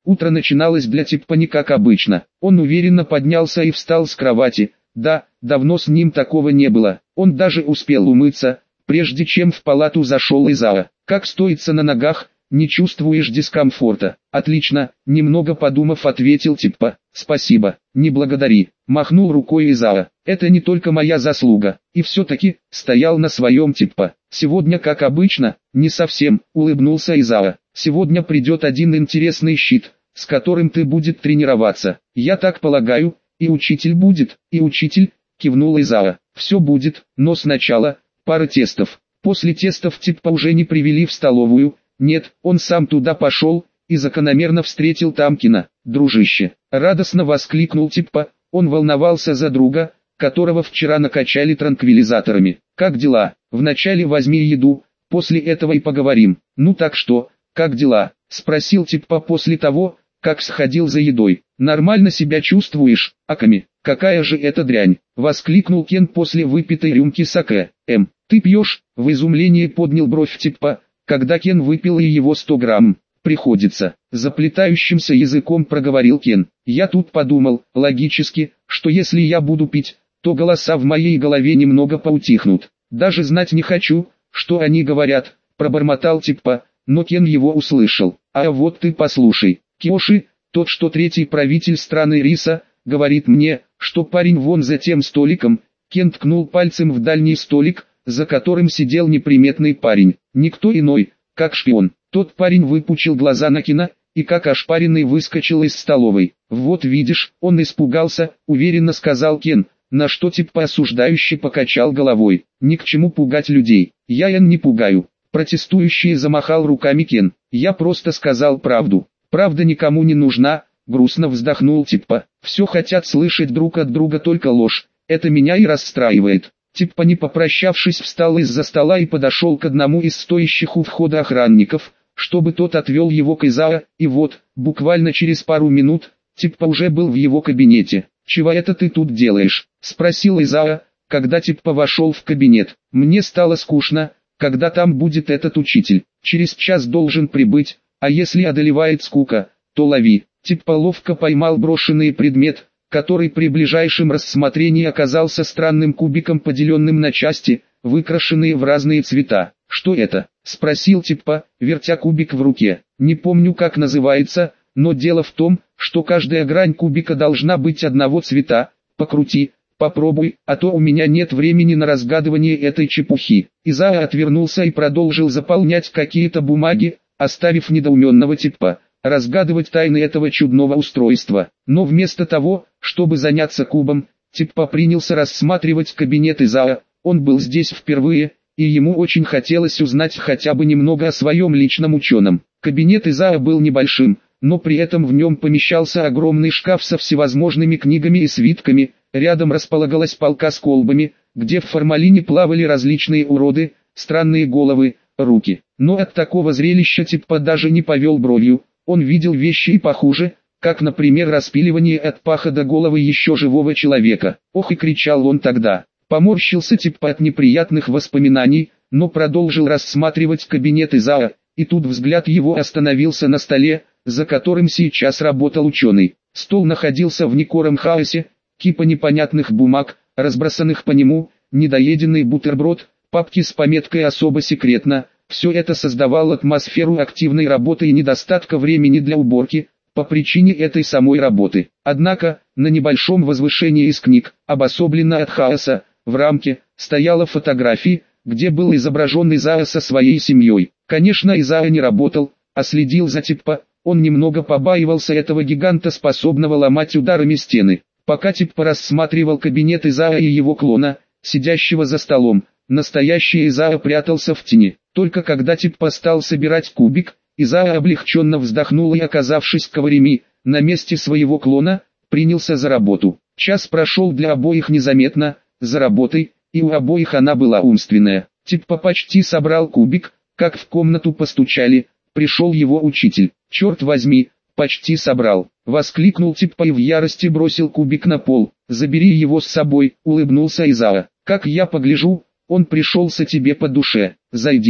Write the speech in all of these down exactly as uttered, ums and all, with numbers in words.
Утро начиналось для Типпа не как обычно. Он уверенно поднялся и встал с кровати. Да, давно с ним такого не было. Он даже успел умыться, прежде чем в палату зашел Изао. Как стоится на ногах, не чувствуешь дискомфорта? Отлично, немного подумав, ответил Типпа. Спасибо, не благодари. Махнул рукой Изао. Это не только моя заслуга. И все-таки, стоял на своем Типпа. Сегодня как обычно, не совсем, улыбнулся Изао. Сегодня придет один интересный щит, с которым ты будет тренироваться. Я так полагаю, и учитель будет, и учитель, кивнул Изао. Все будет, но сначала, пара тестов. После тестов Типпа уже не привели в столовую. Нет, он сам туда пошел, и закономерно встретил там Кена. «Дружище!» — радостно воскликнул Типпа, он волновался за друга, которого вчера накачали транквилизаторами. «Как дела? Вначале возьми еду, после этого и поговорим». «Ну так что, как дела?» — спросил Типпа после того, как сходил за едой. «Нормально себя чувствуешь, Аками?» «Какая же это дрянь!» — воскликнул Кен после выпитой рюмки саке. «Эм, ты пьешь?» — в изумлении поднял бровь Типпа, когда Кен выпил и его сто грамм. «Приходится», — заплетающимся языком проговорил Кен. «Я тут подумал, логически, что если я буду пить, то голоса в моей голове немного поутихнут. Даже знать не хочу, что они говорят», — пробормотал Типпа, но Кен его услышал. «А вот ты послушай, Киоши, тот что третий правитель страны Риса, говорит мне, что парень вон за тем столиком». Кен ткнул пальцем в дальний столик, за которым сидел неприметный парень, никто иной, как шпион. Тот парень выпучил глаза на Кена, и как ошпаренный выскочил из столовой. «Вот видишь», — он испугался, уверенно сказал Кен, на что Типпа осуждающе покачал головой. «Ни к чему пугать людей, я Эн не пугаю», — протестующий замахал руками Кен. «Я просто сказал правду, правда никому не нужна», — грустно вздохнул Типпа. «Все хотят слышать друг от друга только ложь, это меня и расстраивает». Типпа, не попрощавшись, встал из-за стола и подошел к одному из стоящих у входа охранников, чтобы тот отвел его к Изао, и вот, буквально через пару минут, Типпа уже был в его кабинете. «Чего это ты тут делаешь?» — спросил Изао, когда Типпа вошел в кабинет. «Мне стало скучно, когда там будет этот учитель. Через час должен прибыть, а если одолевает скука, то лови». Типпа ловко поймал брошенный предмет, который при ближайшем рассмотрении оказался странным кубиком, поделенным на части, выкрашенные в разные цвета. «Что это?» — спросил Типпа, вертя кубик в руке. «Не помню, как называется, но дело в том, что каждая грань кубика должна быть одного цвета. Покрути, попробуй, а то у меня нет времени на разгадывание этой чепухи». Изао отвернулся и продолжил заполнять какие-то бумаги, оставив недоуменного Типпа разгадывать тайны этого чудного устройства. Но вместо того, чтобы заняться кубом, Типпа принялся рассматривать кабинет Изао. Он был здесь впервые, и ему очень хотелось узнать хотя бы немного о своем личном ученом. Кабинет Изао был небольшим, но при этом в нем помещался огромный шкаф со всевозможными книгами и свитками. Рядом располагалась полка с колбами, где в формалине плавали различные уроды, странные головы, руки. Но от такого зрелища Типпа даже не повел бровью. Он видел вещи и похуже, как, например, распиливание от паха до головы еще живого человека. «Ох!» и кричал он тогда. Поморщился Типпа от неприятных воспоминаний, но продолжил рассматривать кабинет Изао, и тут взгляд его остановился на столе, за которым сейчас работал ученый. Стол находился в некором хаосе, кипа непонятных бумаг, разбросанных по нему, недоеденный бутерброд, папки с пометкой «Особо секретно». Все это создавало атмосферу активной работы и недостатка времени для уборки, по причине этой самой работы. Однако, на небольшом возвышении из книг, обособленно от хаоса, в рамке, стояла фотография, где был изображен Изао со своей семьей. Конечно, Изао не работал, а следил за Типпа. Он немного побаивался этого гиганта, способного ломать ударами стены. Пока Типпа рассматривал кабинет Изао и его клона, сидящего за столом, настоящий Изао прятался в тени. Только когда Типпа стал собирать кубик, Изао облегченно вздохнул и, оказавшись в Каварими, на месте своего клона, принялся за работу. Час прошел для обоих незаметно, за работой, и у обоих она была умственная. Типпа почти собрал кубик, как в комнату постучали. Пришел его учитель. «Черт возьми, почти собрал!» — воскликнул Типпа и в ярости бросил кубик на пол. «Забери его с собой», — улыбнулся Изао. «Как я погляжу, он пришелся тебе по душе. Зайдите».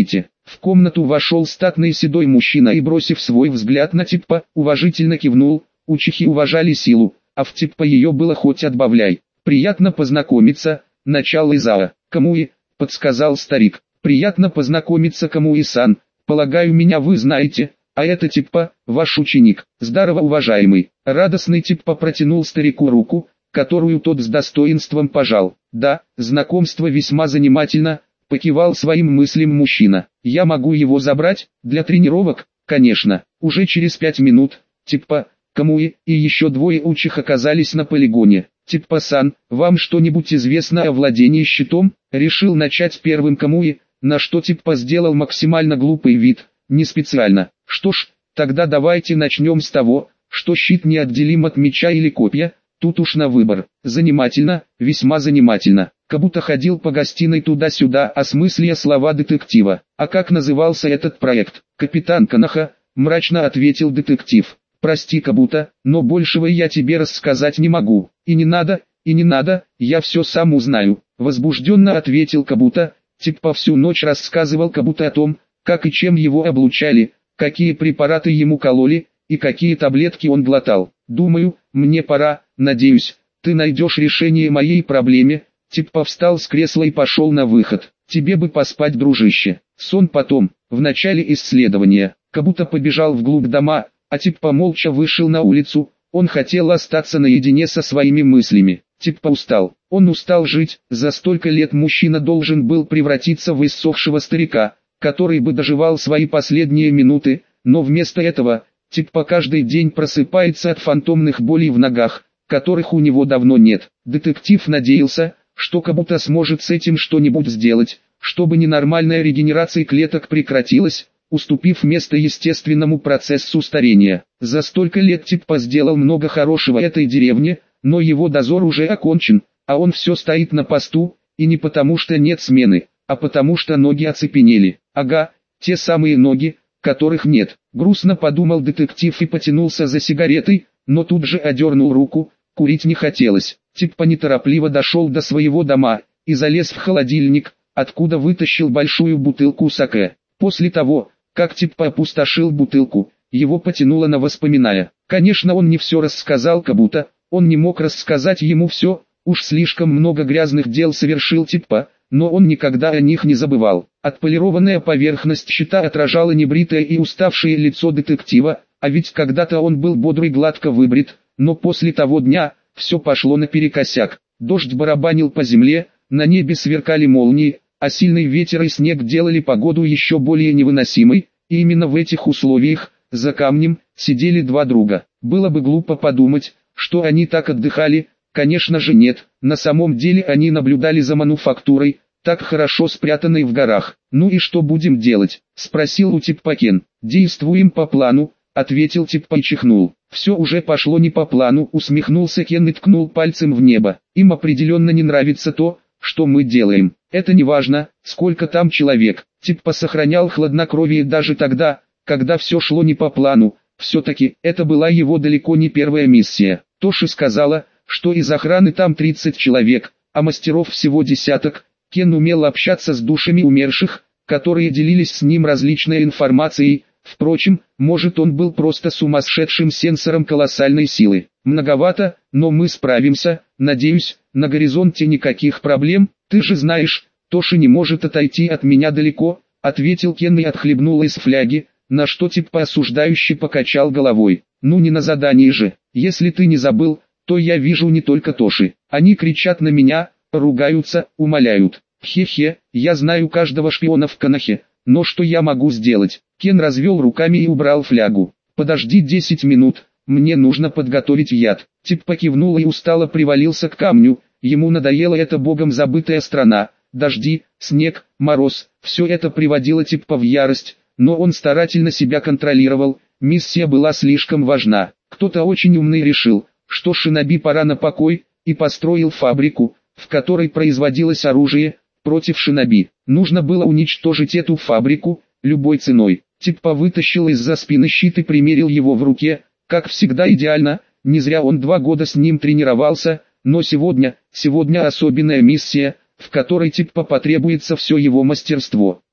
В комнату вошел статный седой мужчина и, бросив свой взгляд на Типпа, уважительно кивнул. Учихи уважали силу, а в Типпа ее было хоть отбавляй. «Приятно познакомиться, начало Изао». «Камуи», — подсказал старик. «Приятно познакомиться, Камуи-сан. Полагаю, меня вы знаете, а это Типпа, ваш ученик». «Здорово, уважаемый». Радостный Типпа протянул старику руку, которую тот с достоинством пожал. «Да, знакомство весьма занимательно», — покивал своим мыслям мужчина. «Я могу его забрать, для тренировок?» «Конечно». Уже через пять минут, Типпа, Камуи и еще двое учих оказались на полигоне. «Типпа-сан, вам что-нибудь известно о владении щитом?» Решил начать первым Камуи, на что Типпа сделал максимально глупый вид. «Не специально». «Что ж, тогда давайте начнем с того, что щит неотделим от меча или копья, тут уж на выбор». «Занимательно, весьма занимательно». Как ходил по гостиной туда-сюда, осмысляя слова детектива. «А как назывался этот проект?» «Капитан Канаха», мрачно ответил детектив. «Прости, Кабуто, но большего я тебе рассказать не могу. И не надо, и не надо, я все сам узнаю», — возбужденно ответил Кабуто. Типпа всю ночь рассказывал Кабуто о том, как и чем его облучали, какие препараты ему кололи, и какие таблетки он глотал. «Думаю, мне пора, надеюсь, ты найдешь решение моей проблеме». Типпа встал с кресла и пошел на выход. «Тебе бы поспать, дружище. Сон потом, в начале исследования». Кабуто побежал вглубь дома, а Типпа молча вышел на улицу. Он хотел остаться наедине со своими мыслями. Типпа устал. Он устал жить. За столько лет мужчина должен был превратиться в иссохшего старика, который бы доживал свои последние минуты, но вместо этого Типпа каждый день просыпается от фантомных болей в ногах, которых у него давно нет. Детектив надеялся, что Кабуто сможет с этим что-нибудь сделать, чтобы ненормальная регенерация клеток прекратилась, уступив место естественному процессу старения. За столько лет Типпа сделал много хорошего этой деревне, но его дозор уже окончен, а он все стоит на посту, и не потому что нет смены, а потому что ноги оцепенели. Ага, те самые ноги, которых нет. Грустно подумал детектив и потянулся за сигаретой, но тут же одернул руку, курить не хотелось. Типпа неторопливо дошел до своего дома и залез в холодильник, откуда вытащил большую бутылку саке. После того, как Типпа опустошил бутылку, его потянуло на воспоминания. Конечно, он не все рассказал Кабуто, он не мог рассказать ему все, уж слишком много грязных дел совершил Типпа, но он никогда о них не забывал. Отполированная поверхность щита отражала небритое и уставшее лицо детектива, а ведь когда-то он был бодрый, гладко выбрит, но после того дня все пошло наперекосяк. Дождь барабанил по земле, на небе сверкали молнии, а сильный ветер и снег делали погоду еще более невыносимой, и именно в этих условиях, за камнем, сидели два друга. Было бы глупо подумать, что они так отдыхали, конечно же нет, на самом деле они наблюдали за мануфактурой, так хорошо спрятанной в горах. «Ну и что будем делать?» — спросил у Типпа Кен. «Действуем по плану», — ответил Типпа и чихнул. «Все уже пошло не по плану», — усмехнулся Кен и ткнул пальцем в небо. «Им определенно не нравится то, что мы делаем. Это не важно, сколько там человек». Типпа сохранял хладнокровие даже тогда, когда все шло не по плану. Все-таки, это была его далеко не первая миссия. Тоши сказала, что из охраны там тридцать человек, а мастеров всего десяток. Кен умел общаться с душами умерших, которые делились с ним различной информацией. Впрочем, может, он был просто сумасшедшим сенсором колоссальной силы. «Многовато, но мы справимся, надеюсь, на горизонте никаких проблем. Ты же знаешь, Тоши не может отойти от меня далеко», — ответил Кен и отхлебнул из фляги, на что Типпа осуждающе покачал головой. «Ну не на задании же, если ты не забыл, то я вижу не только Тоши. Они кричат на меня, ругаются, умоляют. Хе-хе, я знаю каждого шпиона в Канахе, но что я могу сделать?» Кен развел руками и убрал флягу. «Подожди десять минут, мне нужно подготовить яд». Типпа кивнул и устало привалился к камню, ему надоела эта богом забытая страна. Дожди, снег, мороз, все это приводило Типпа в ярость, но он старательно себя контролировал, миссия была слишком важна. Кто-то очень умный решил, что шиноби пора на покой, и построил фабрику, в которой производилось оружие против шиноби. Нужно было уничтожить эту фабрику любой ценой. Типпа вытащил из-за спины щит и примерил его в руке, как всегда идеально, не зря он два года с ним тренировался, но сегодня, сегодня особенная миссия, в которой Типпа потребуется все его мастерство.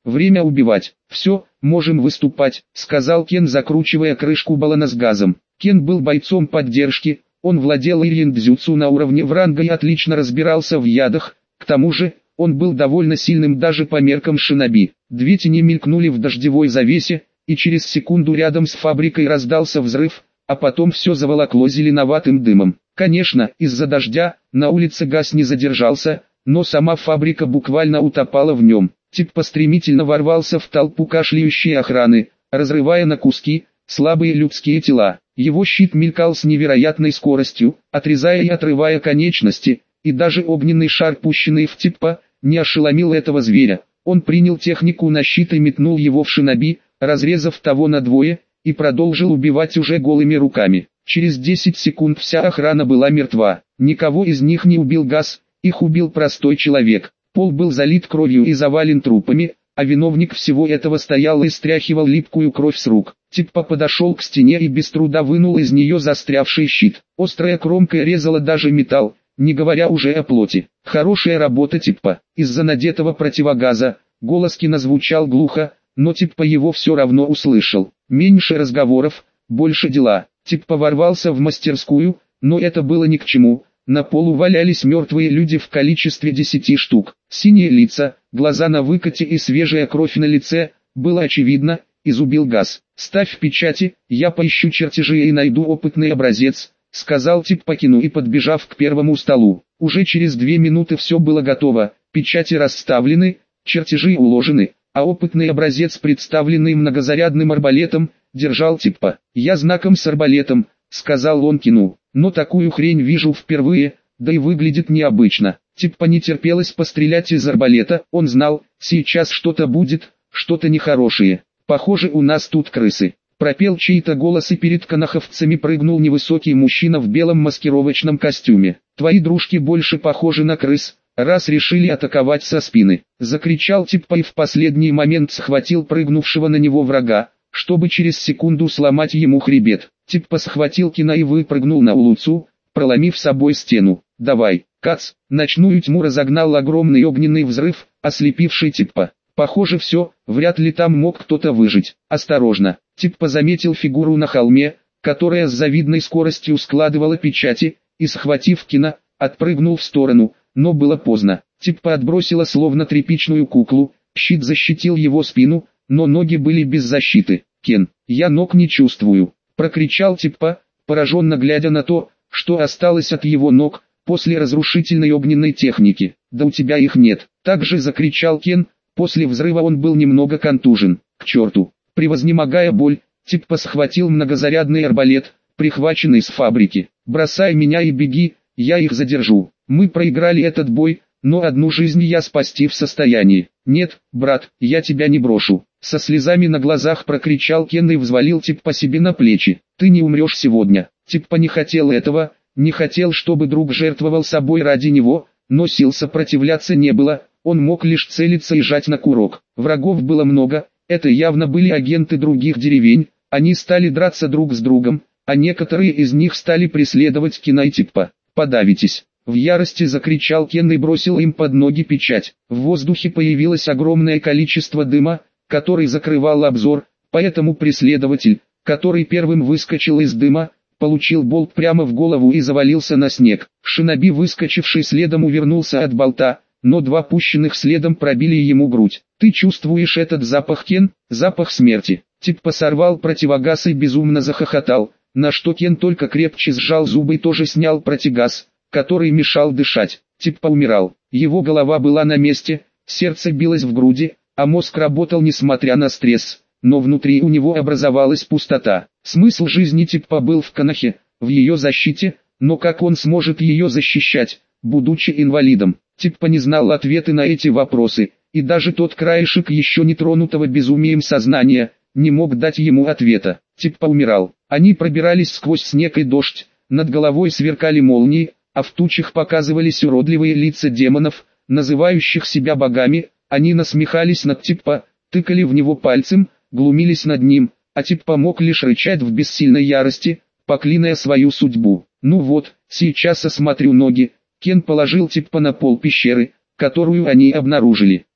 время убивать. Все, можем выступать, сказал Кен, закручивая крышку баллона с газом. Кен был бойцом поддержки, он владел ирьян-дзюцу на уровне вранга и отлично разбирался в ядах, к тому же, он был довольно сильным даже по меркам шиноби. Две тени мелькнули в дождевой завесе, и через секунду рядом с фабрикой раздался взрыв, а потом все заволокло зеленоватым дымом. Конечно, из-за дождя, на улице газ не задержался, но сама фабрика буквально утопала в нем. Тип стремительно ворвался в толпу кашляющей охраны, разрывая на куски слабые людские тела. Его щит мелькал с невероятной скоростью, отрезая и отрывая конечности, и даже огненный шар, пущенный в Типпа, не ошеломил этого зверя. Он принял технику на щит и метнул его в шиноби, разрезав того надвое, и продолжил убивать уже голыми руками. Через десять секунд вся охрана была мертва. Никого из них не убил газ, их убил простой человек. Пол был залит кровью и завален трупами, а виновник всего этого стоял и стряхивал липкую кровь с рук. Типпа подошел к стене и без труда вынул из нее застрявший щит. Острая кромка резала даже металл, не говоря уже о плоти. Хорошая работа Типпа. Из-за надетого противогаза, голос Кена звучал глухо, но Типпа его все равно услышал. Меньше разговоров, больше дела. Типпа ворвался в мастерскую, но это было ни к чему. На полу валялись мертвые люди в количестве десяти штук. Синие лица, глаза на выкате и свежая кровь на лице, было очевидно, изубил газ. «Ставь печати, я поищу чертежи и найду опытный образец», сказал Типпа Кену и подбежав к первому столу. Уже через две минуты все было готово, печати расставлены, чертежи уложены, а опытный образец, представленный многозарядным арбалетом, держал Типпа. «Я знаком с арбалетом», сказал он Кену, но такую хрень вижу впервые, да и выглядит необычно. Типпа не терпелось пострелять из арбалета, он знал, сейчас что-то будет, что-то нехорошее. «Похоже, у нас тут крысы», пропел чей-то голос, и перед канаховцами прыгнул невысокий мужчина в белом маскировочном костюме. «Твои дружки больше похожи на крыс, раз решили атаковать со спины», закричал Типпа и в последний момент схватил прыгнувшего на него врага, чтобы через секунду сломать ему хребет. Типпа схватил Кена и выпрыгнул на улицу, проломив собой стену. «Давай, кац!» Ночную тьму разогнал огромный огненный взрыв, ослепивший Типпа. Похоже все, вряд ли там мог кто-то выжить. «Осторожно!» Типпа заметил фигуру на холме, которая с завидной скоростью складывала печати, и схватив Кена, отпрыгнул в сторону, но было поздно. Типпа отбросила словно тряпичную куклу, щит защитил его спину, но ноги были без защиты. «Кен, я ног не чувствую», прокричал Типпа, пораженно глядя на то, что осталось от его ног, после разрушительной огненной техники. «Да у тебя их нет», также закричал Кен, после взрыва он был немного контужен. «К черту!» Превознемогая боль, Типпа схватил многозарядный арбалет, прихваченный с фабрики. «Бросай меня и беги, я их задержу. Мы проиграли этот бой, но одну жизнь я спасти в состоянии». «Нет, брат, я тебя не брошу», со слезами на глазах прокричал Кен и взвалил Типпа себе на плечи. «Ты не умрешь сегодня». Типпа не хотел этого, не хотел, чтобы друг жертвовал собой ради него, но сил сопротивляться не было, он мог лишь целиться и жать на курок. Врагов было много, это явно были агенты других деревень, они стали драться друг с другом, а некоторые из них стали преследовать Кена и Типпа. «Подавитесь!» В ярости закричал Кен и бросил им под ноги печать. В воздухе появилось огромное количество дыма, который закрывал обзор, поэтому преследователь, который первым выскочил из дыма, получил болт прямо в голову и завалился на снег. Шиноби, выскочивший следом, увернулся от болта, но два пущенных следом пробили ему грудь. «Ты чувствуешь этот запах, Кен? Запах смерти!» Типпа сорвал противогаз и безумно захохотал, на что Кен только крепче сжал зубы и тоже снял противогаз, который мешал дышать. Типпа умирал. Его голова была на месте, сердце билось в груди, а мозг работал несмотря на стресс, но внутри у него образовалась пустота. Смысл жизни Типпа был в Канахе, в ее защите, но как он сможет ее защищать, будучи инвалидом? Типпа не знал ответы на эти вопросы, и даже тот краешек еще не тронутого безумием сознания не мог дать ему ответа. Типпа умирал. Они пробирались сквозь снег и дождь, над головой сверкали молнии, а в тучах показывались уродливые лица демонов, называющих себя богами. Они насмехались над Типпа, тыкали в него пальцем, глумились над ним, а Типпа мог лишь рычать в бессильной ярости, проклиная свою судьбу. «Ну вот, сейчас осмотрю ноги». Кен положил Типпа на пол пещеры, которую они обнаружили.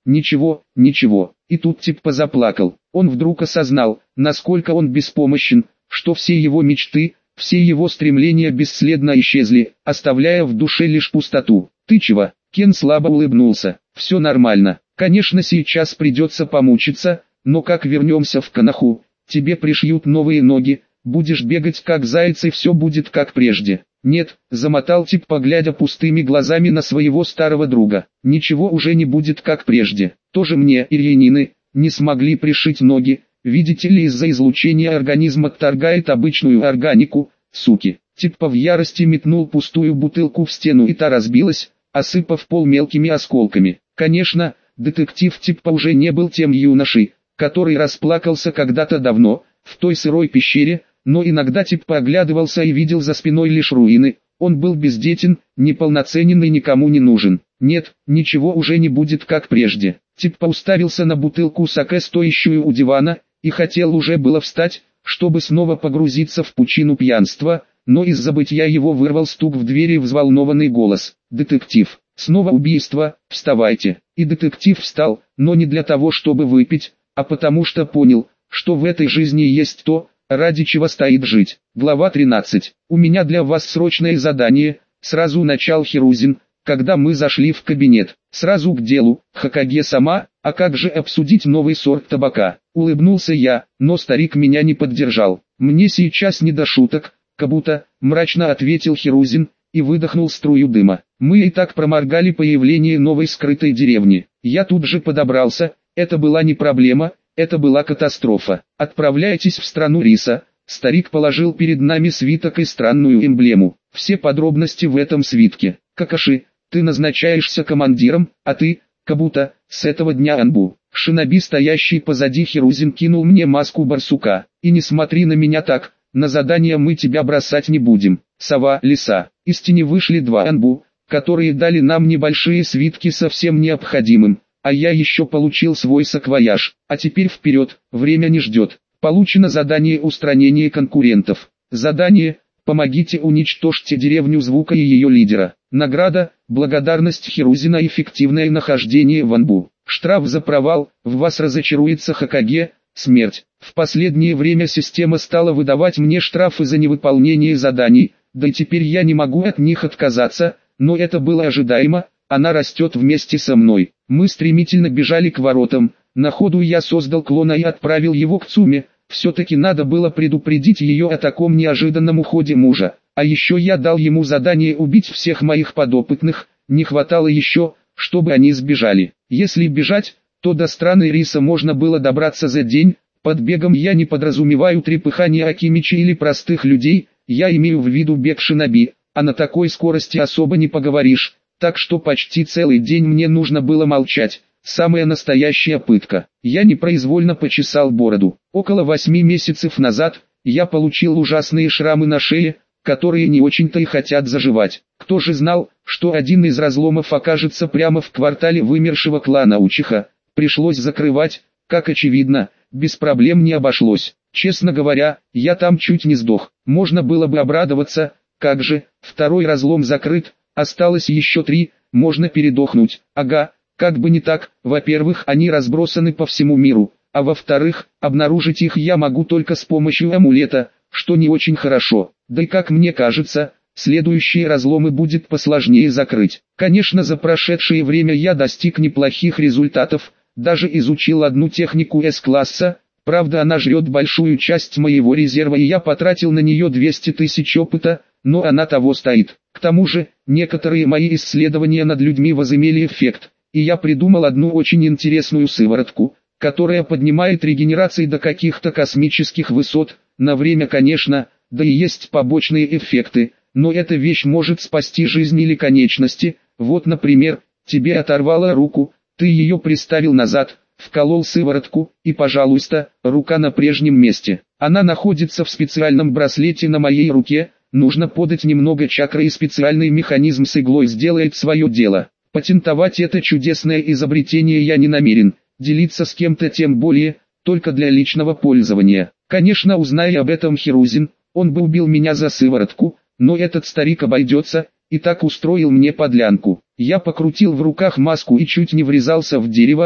Ничего, ничего. И тут типа заплакал. Он вдруг осознал, насколько он беспомощен, что все его мечты, все его стремления бесследно исчезли, оставляя в душе лишь пустоту. «Ты чего?» Кен слабо улыбнулся. «Все нормально. Конечно, сейчас придется помучиться, но как вернемся в Коноху, тебе пришьют новые ноги, будешь бегать как заяц и все будет как прежде». «Нет», — замотал тип, поглядя пустыми глазами на своего старого друга. «Ничего уже не будет как прежде. Тоже мне, ирьянины, не смогли пришить ноги, видите ли, из-за излучения организма отторгает обычную органику, суки». Типа в ярости метнул пустую бутылку в стену, и та разбилась, осыпав пол мелкими осколками. Конечно, детектив типа уже не был тем юношей, который расплакался когда-то давно, в той сырой пещере, но иногда типа оглядывался и видел за спиной лишь руины. Он был бездетен, неполноценен и никому не нужен. Нет, ничего уже не будет как прежде. Типа уставился на бутылку саке, стоящую у дивана, и хотел уже было встать, чтобы снова погрузиться в пучину пьянства, но из забытья его вырвал стук в двери и взволнованный голос. «Детектив, снова убийство, вставайте». И детектив встал, но не для того, чтобы выпить, а потому что понял, что в этой жизни есть то, ради чего стоит жить. Глава тринадцать. «У меня для вас срочное задание», — сразу начал Хирузин, когда мы зашли в кабинет. «Сразу к делу, Хокаге-сама, а как же обсудить новый сорт табака?» Улыбнулся я, но старик меня не поддержал. «Мне сейчас не до шуток, Кабуто», — мрачно ответил Хирузин, и выдохнул струю дыма. «Мы и так проморгали появление новой скрытой деревни. Я тут же подобрался, это была не проблема, это была катастрофа. Отправляйтесь в страну риса». Старик положил перед нами свиток и странную эмблему. Все подробности в этом свитке. «Какаши, ты назначаешься командиром, а ты, Кабуто, с этого дня Анбу». Шиноби, стоящий позади Хирузин, кинул мне маску барсука. «И не смотри на меня так, на задание мы тебя бросать не будем». Сова, лиса. Из тени вышли два Анбу, которые дали нам небольшие свитки со всем необходимым. А я еще получил свой саквояж. А теперь вперед, время не ждет. Получено задание устранения конкурентов. Задание: помогите уничтожьте деревню Звука и ее лидера. Награда: благодарность Хирузина, эффективное нахождение в Анбу. Штраф за провал: в вас разочаруется Хокаге, смерть. В последнее время система стала выдавать мне штрафы за невыполнение заданий, да и теперь я не могу от них отказаться, но это было ожидаемо, она растет вместе со мной. Мы стремительно бежали к воротам, на ходу я создал клона и отправил его к Цуме, все-таки надо было предупредить ее о таком неожиданном уходе мужа. А еще я дал ему задание убить всех моих подопытных, не хватало еще, чтобы они сбежали. Если бежать, то до страны риса можно было добраться за день. Под бегом я не подразумеваю трепыхание Акимичи или простых людей, я имею в виду бег шиноби, а на такой скорости особо не поговоришь, так что почти целый день мне нужно было молчать. Самая настоящая пытка. Я непроизвольно почесал бороду. Около восьми месяцев назад я получил ужасные шрамы на шее, которые не очень-то и хотят заживать. Кто же знал, что один из разломов окажется прямо в квартале вымершего клана Учиха. Пришлось закрывать, как очевидно, без проблем не обошлось. Честно говоря, я там чуть не сдох. Можно было бы обрадоваться, как же, второй разлом закрыт, осталось еще три, можно передохнуть. Ага, как бы не так, во-первых, они разбросаны по всему миру, а во-вторых, обнаружить их я могу только с помощью амулета, что не очень хорошо. Да и как мне кажется, следующие разломы будет посложнее закрыть. Конечно, за прошедшее время я достиг неплохих результатов, даже изучил одну технику С-класса, правда она жрет большую часть моего резерва и я потратил на нее двести тысяч опыта, но она того стоит. К тому же, некоторые мои исследования над людьми возымели эффект, и я придумал одну очень интересную сыворотку, которая поднимает регенерацию до каких-то космических высот, на время конечно, да и есть побочные эффекты, но эта вещь может спасти жизнь или конечности. Вот, например, тебе оторвало руку, ты ее приставил назад, вколол сыворотку, и пожалуйста, рука на прежнем месте. Она находится в специальном браслете на моей руке, нужно подать немного чакры и специальный механизм с иглой сделает свое дело. Патентовать это чудесное изобретение я не намерен, делиться с кем-то тем более, только для личного пользования. Конечно, узная об этом Хирузин, он бы убил меня за сыворотку, но этот старик обойдется, и так устроил мне подлянку. Я покрутил в руках маску и чуть не врезался в дерево,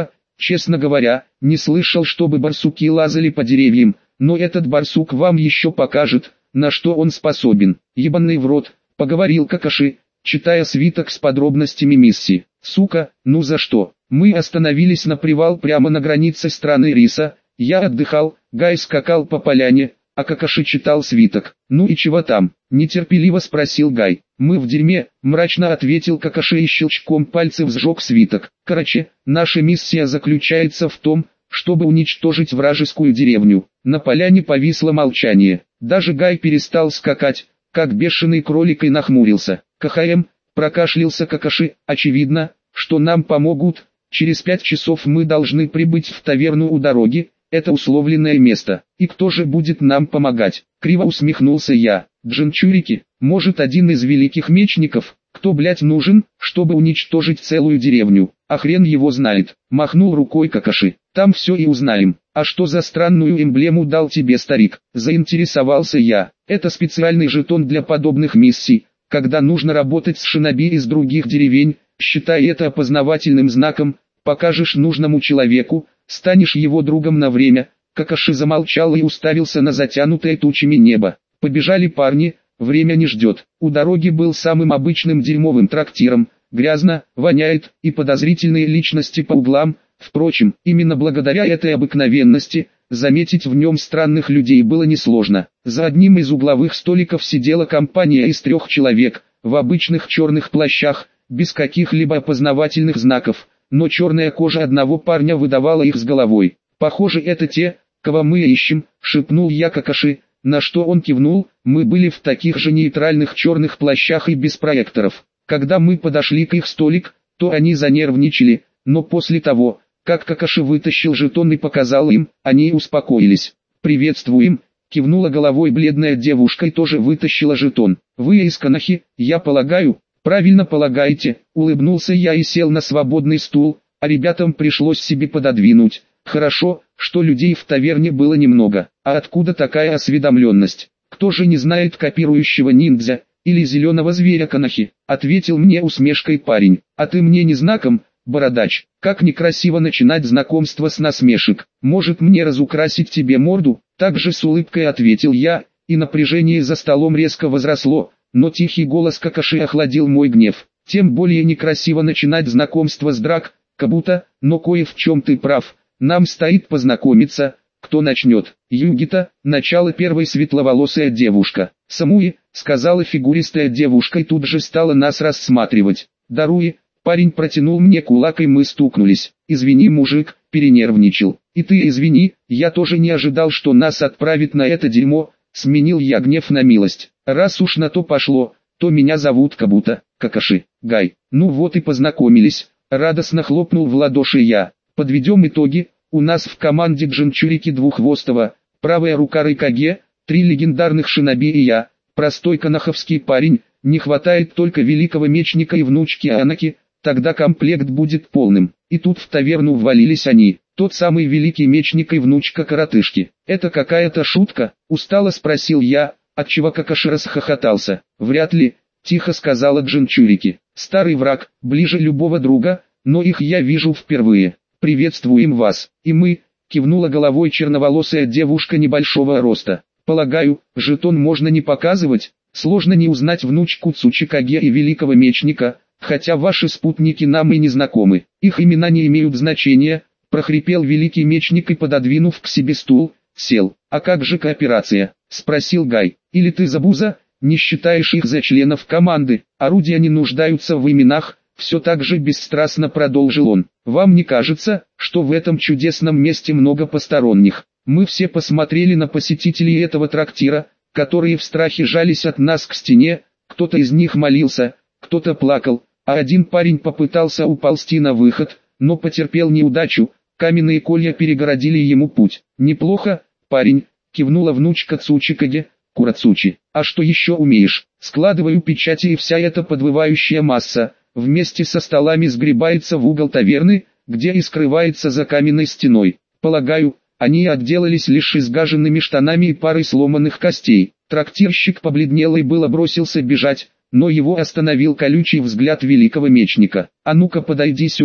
Честно говоря, не слышал, чтобы барсуки лазали по деревьям, но этот барсук вам еще покажет, на что он способен. Ебаный в рот, поговорил Какаши, читая свиток с подробностями миссии. Сука, ну за что? Мы остановились на привал прямо на границе страны риса, я отдыхал, Гай скакал по поляне, а Какаши читал свиток. Ну и чего там? Нетерпеливо спросил Гай. Мы в дерьме, мрачно ответил Какаши и щелчком пальцев сжег свиток. Короче, наша миссия заключается в том, чтобы уничтожить вражескую деревню. На поляне повисло молчание. Даже Гай перестал скакать, как бешеный кролик, и нахмурился. КХМ, прокашлялся Какаши, очевидно, что нам помогут. Через пять часов мы должны прибыть в таверну у дороги, это условленное место. И кто же будет нам помогать? Криво усмехнулся я. Джинчурики, может, один из великих мечников? Кто, блять, нужен, чтобы уничтожить целую деревню? А хрен его знает. Махнул рукой Какаши. Там все и узнаем. А что за странную эмблему дал тебе старик? Заинтересовался я. Это специальный жетон для подобных миссий, когда нужно работать с шиноби из других деревень. Считай это опознавательным знаком. Покажешь нужному человеку, станешь его другом на время. Какаши замолчал и уставился на затянутое тучами небо. Побежали парни, время не ждет. У дороги был самым обычным дерьмовым трактиром, грязно, воняет, и подозрительные личности по углам. Впрочем, именно благодаря этой обыкновенности, заметить в нем странных людей было несложно. За одним из угловых столиков сидела компания из трех человек, в обычных черных плащах, без каких-либо опознавательных знаков, но черная кожа одного парня выдавала их с головой. «Похоже, это те, кого мы ищем», — шепнул я Какаши, на что он кивнул. Мы были в таких же нейтральных черных плащах и без проекторов. Когда мы подошли к их столик, то они занервничали, но после того, как Какаши вытащил жетон и показал им, они успокоились. «Приветствуем», — кивнула головой бледная девушка и тоже вытащила жетон. «Вы из Канахи, я полагаю?» «Правильно полагаете», — улыбнулся я и сел на свободный стул, а ребятам пришлось себе пододвинуть. Хорошо, что людей в таверне было немного. А откуда такая осведомленность? Кто же не знает копирующего ниндзя, или зеленого зверя Канахи? Ответил мне усмешкой парень. А ты мне не знаком, бородач? Как некрасиво начинать знакомство с насмешек. Может, мне разукрасить тебе морду? Также с улыбкой ответил я, и напряжение за столом резко возросло, но тихий голос Какаши охладил мой гнев. Тем более некрасиво начинать знакомство с драк, Кабута, но кое в чем ты прав. Нам стоит познакомиться. Кто начнет? Югита, начало первой светловолосая девушка. Самуи, сказала фигуристая девушка и тут же стала нас рассматривать. Даруи, парень протянул мне кулак и мы стукнулись. Извини, мужик, перенервничал. И ты извини, я тоже не ожидал, что нас отправят на это дерьмо. Сменил я гнев на милость. Раз уж на то пошло, то меня зовут Кабута, Какаши, Гай. Ну вот и познакомились. Радостно хлопнул в ладоши я. Подведем итоги. У нас в команде Джинчурики двуххвостого, правая рука Райкаге, три легендарных шиноби и я, простой канаховский парень. Не хватает только великого мечника и внучки Анаки, тогда комплект будет полным. И тут в таверну ввалились они, тот самый великий мечник и внучка коротышки. Это какая-то шутка? Устало спросил я, отчего Какаши расхохотался. Вряд ли, тихо сказала Джинчурики. Старый враг, ближе любого друга, но их я вижу впервые. «Приветствуем вас, и мы», — кивнула головой черноволосая девушка небольшого роста. «Полагаю, жетон можно не показывать, сложно не узнать внучку Цучикаге и великого мечника, хотя ваши спутники нам и не знакомы, их имена не имеют значения», — прохрипел великий мечник и, пододвинув к себе стул, сел. «А как же кооперация?» — спросил Гай. «Или ты забуза, не считаешь их за членов команды, орудия не нуждаются в именах?» Все так же бесстрастно продолжил он. «Вам не кажется, что в этом чудесном месте много посторонних? Мы все посмотрели на посетителей этого трактира, которые в страхе жались от нас к стене, кто-то из них молился, кто-то плакал, а один парень попытался уползти на выход, но потерпел неудачу, каменные колья перегородили ему путь. Неплохо, парень», — кивнула внучка Цучикаге, Курацучи. «А что еще умеешь?» «Складываю печати, и вся эта подвывающая масса вместе со столами сгребается в угол таверны, где и скрывается за каменной стеной. Полагаю, они отделались лишь изгаженными штанами и парой сломанных костей». Трактирщик побледнел и было бросился бежать, но его остановил колючий взгляд великого мечника. «А ну-ка подойди сюда»,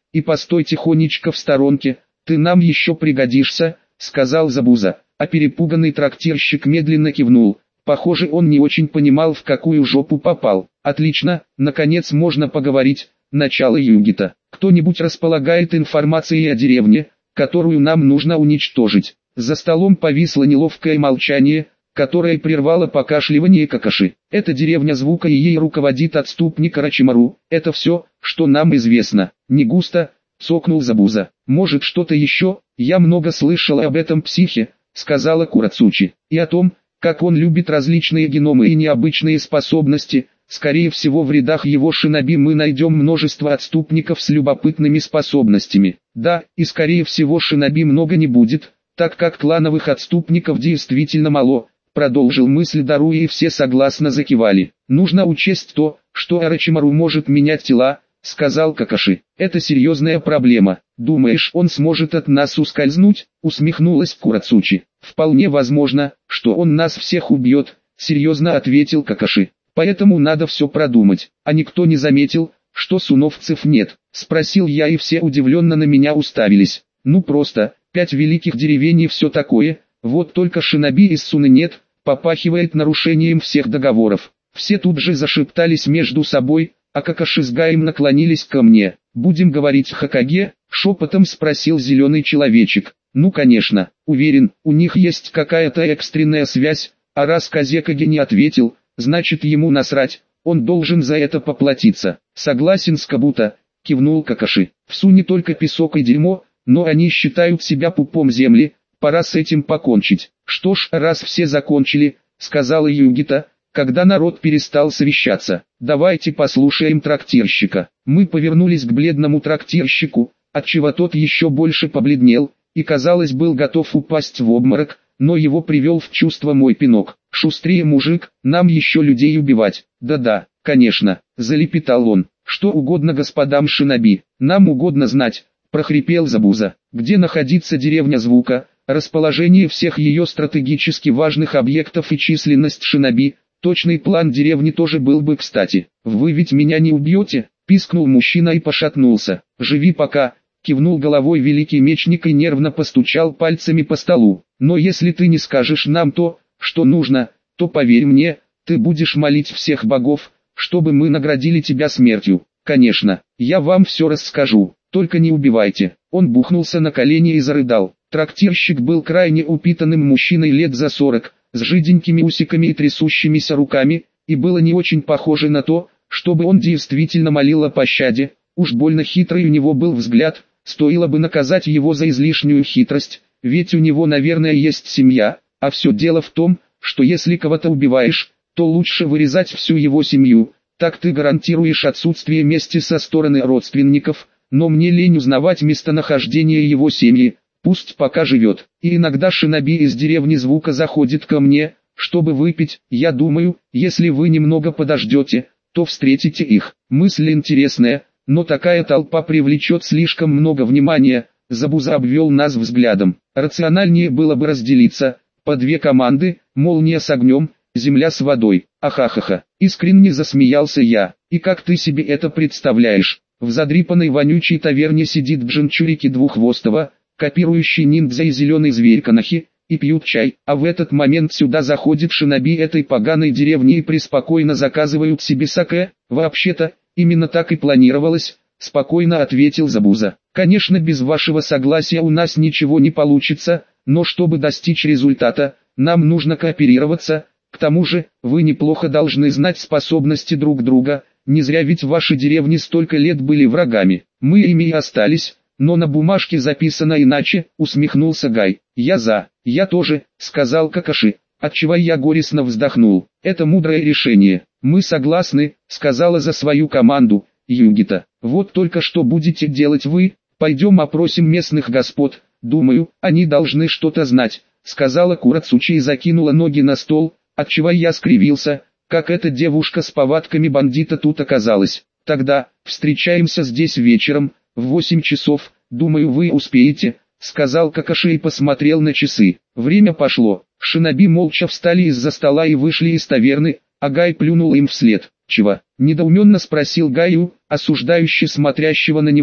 и постой тихонечко в сторонке, ты нам еще пригодишься, сказал Забуза, а перепуганный трактирщик медленно кивнул. Похоже, он не очень понимал, в какую жопу попал. Отлично, наконец можно поговорить. Начало Югита. Кто-нибудь располагает информацией о деревне, которую нам нужно уничтожить? За столом повисло неловкое молчание, которое прервало покашливание Какаши. Это деревня Звука и ей руководит отступник Орочимару. Это все, что нам известно. Не густо, цокнул Забуза. Может что-то еще? Я много слышала об этом психе, сказала Курацучи. И о том, как он любит различные геномы и необычные способности. Скорее всего, в рядах его шиноби мы найдем множество отступников с любопытными способностями. Да, и скорее всего шиноби много не будет, так как клановых отступников действительно мало, продолжил мысль Дару, и все согласно закивали. Нужно учесть то, что Орочимару может менять тела, сказал Какаши. Это серьезная проблема. Думаешь, он сможет от нас ускользнуть? Усмехнулась Курацучи. Вполне возможно, что он нас всех убьет, серьезно ответил Какаши. Поэтому надо все продумать. А никто не заметил, что суновцев нет? Спросил я, и все удивленно на меня уставились. Ну просто, пять великих деревень и все такое, вот только шиноби из Суны нет, попахивает нарушением всех договоров. Все тут же зашептались между собой, а Какаши с Гаем наклонились ко мне. «Будем говорить Хокаге?» — шепотом спросил зеленый человечек. «Ну конечно, уверен, у них есть какая-то экстренная связь, а раз Казекаге не ответил, значит ему насрать, он должен за это поплатиться». «Согласен с Кабуто», — кивнул Какаши. «В Суне только песок и дерьмо, но они считают себя пупом земли, пора с этим покончить». «Что ж, раз все закончили», — сказала Югита, когда народ перестал совещаться. «Давайте послушаем трактирщика». Мы повернулись к бледному трактирщику, отчего тот еще больше побледнел, и казалось был готов упасть в обморок, но его привел в чувство мой пинок. «Шустрее, мужик, нам еще людей убивать». «Да-да, конечно», — залепетал он. «Что угодно господам шиноби, нам угодно знать», — прохрипел Забуза. «Где находится деревня Звука, расположение всех ее стратегически важных объектов и численность шиноби, точный план деревни тоже был бы кстати». «Вы ведь меня не убьете?» — пискнул мужчина и пошатнулся. «Живи пока», — кивнул головой великий мечник и нервно постучал пальцами по столу. «Но если ты не скажешь нам то, что нужно, то поверь мне, ты будешь молить всех богов, чтобы мы наградили тебя смертью. Конечно, я вам все расскажу, только не убивайте». Он бухнулся на колени и зарыдал. Трактирщик был крайне упитанным мужчиной лет за сорок, с жиденькими усиками и трясущимися руками, и было не очень похоже на то, чтобы он действительно молил о пощаде. Уж больно хитрый у него был взгляд, стоило бы наказать его за излишнюю хитрость, ведь у него, наверное, есть семья, а все дело в том, что если кого-то убиваешь, то лучше вырезать всю его семью, так ты гарантируешь отсутствие мести со стороны родственников, но мне лень узнавать местонахождение его семьи, пусть пока живет. И иногда шиноби из деревни Звука заходит ко мне, чтобы выпить. Я думаю, если вы немного подождете, то встретите их. Мысль интересная, но такая толпа привлечет слишком много внимания. Забуза обвел нас взглядом. Рациональнее было бы разделиться, по две команды, молния с огнем, земля с водой. Ахахаха, искренне засмеялся я. И как ты себе это представляешь? В задрипанной вонючей таверне сидит Джинчурики Двуххвостого, копирующий ниндзя и зеленый зверь Канахи, и пьют чай, а в этот момент сюда заходит шиноби этой поганой деревни и преспокойно заказывают себе саке. Вообще-то, именно так и планировалось, спокойно ответил Забуза. Конечно, без вашего согласия у нас ничего не получится, но чтобы достичь результата, нам нужно кооперироваться. К тому же, вы неплохо должны знать способности друг друга, не зря ведь ваши деревни столько лет были врагами. Мы ими и остались, но на бумажке записано иначе, усмехнулся Гай. Я за, я тоже, сказал Какаши, отчего я горестно вздохнул. Это мудрое решение. Мы согласны, сказала за свою команду Югита. Вот только что будете делать вы? Пойдем опросим местных господ, думаю, они должны что-то знать, сказала Курацучи и закинула ноги на стол, отчего я скривился, как эта девушка с повадками бандита тут оказалась. Тогда, встречаемся здесь вечером, в восемь часов, думаю вы успеете, сказал Какаши и посмотрел на часы. Время пошло, шиноби молча встали из-за стола и вышли из таверны, а Гай плюнул им вслед. «Чего?» – недоуменно спросил Гаю, осуждающий смотрящего на него,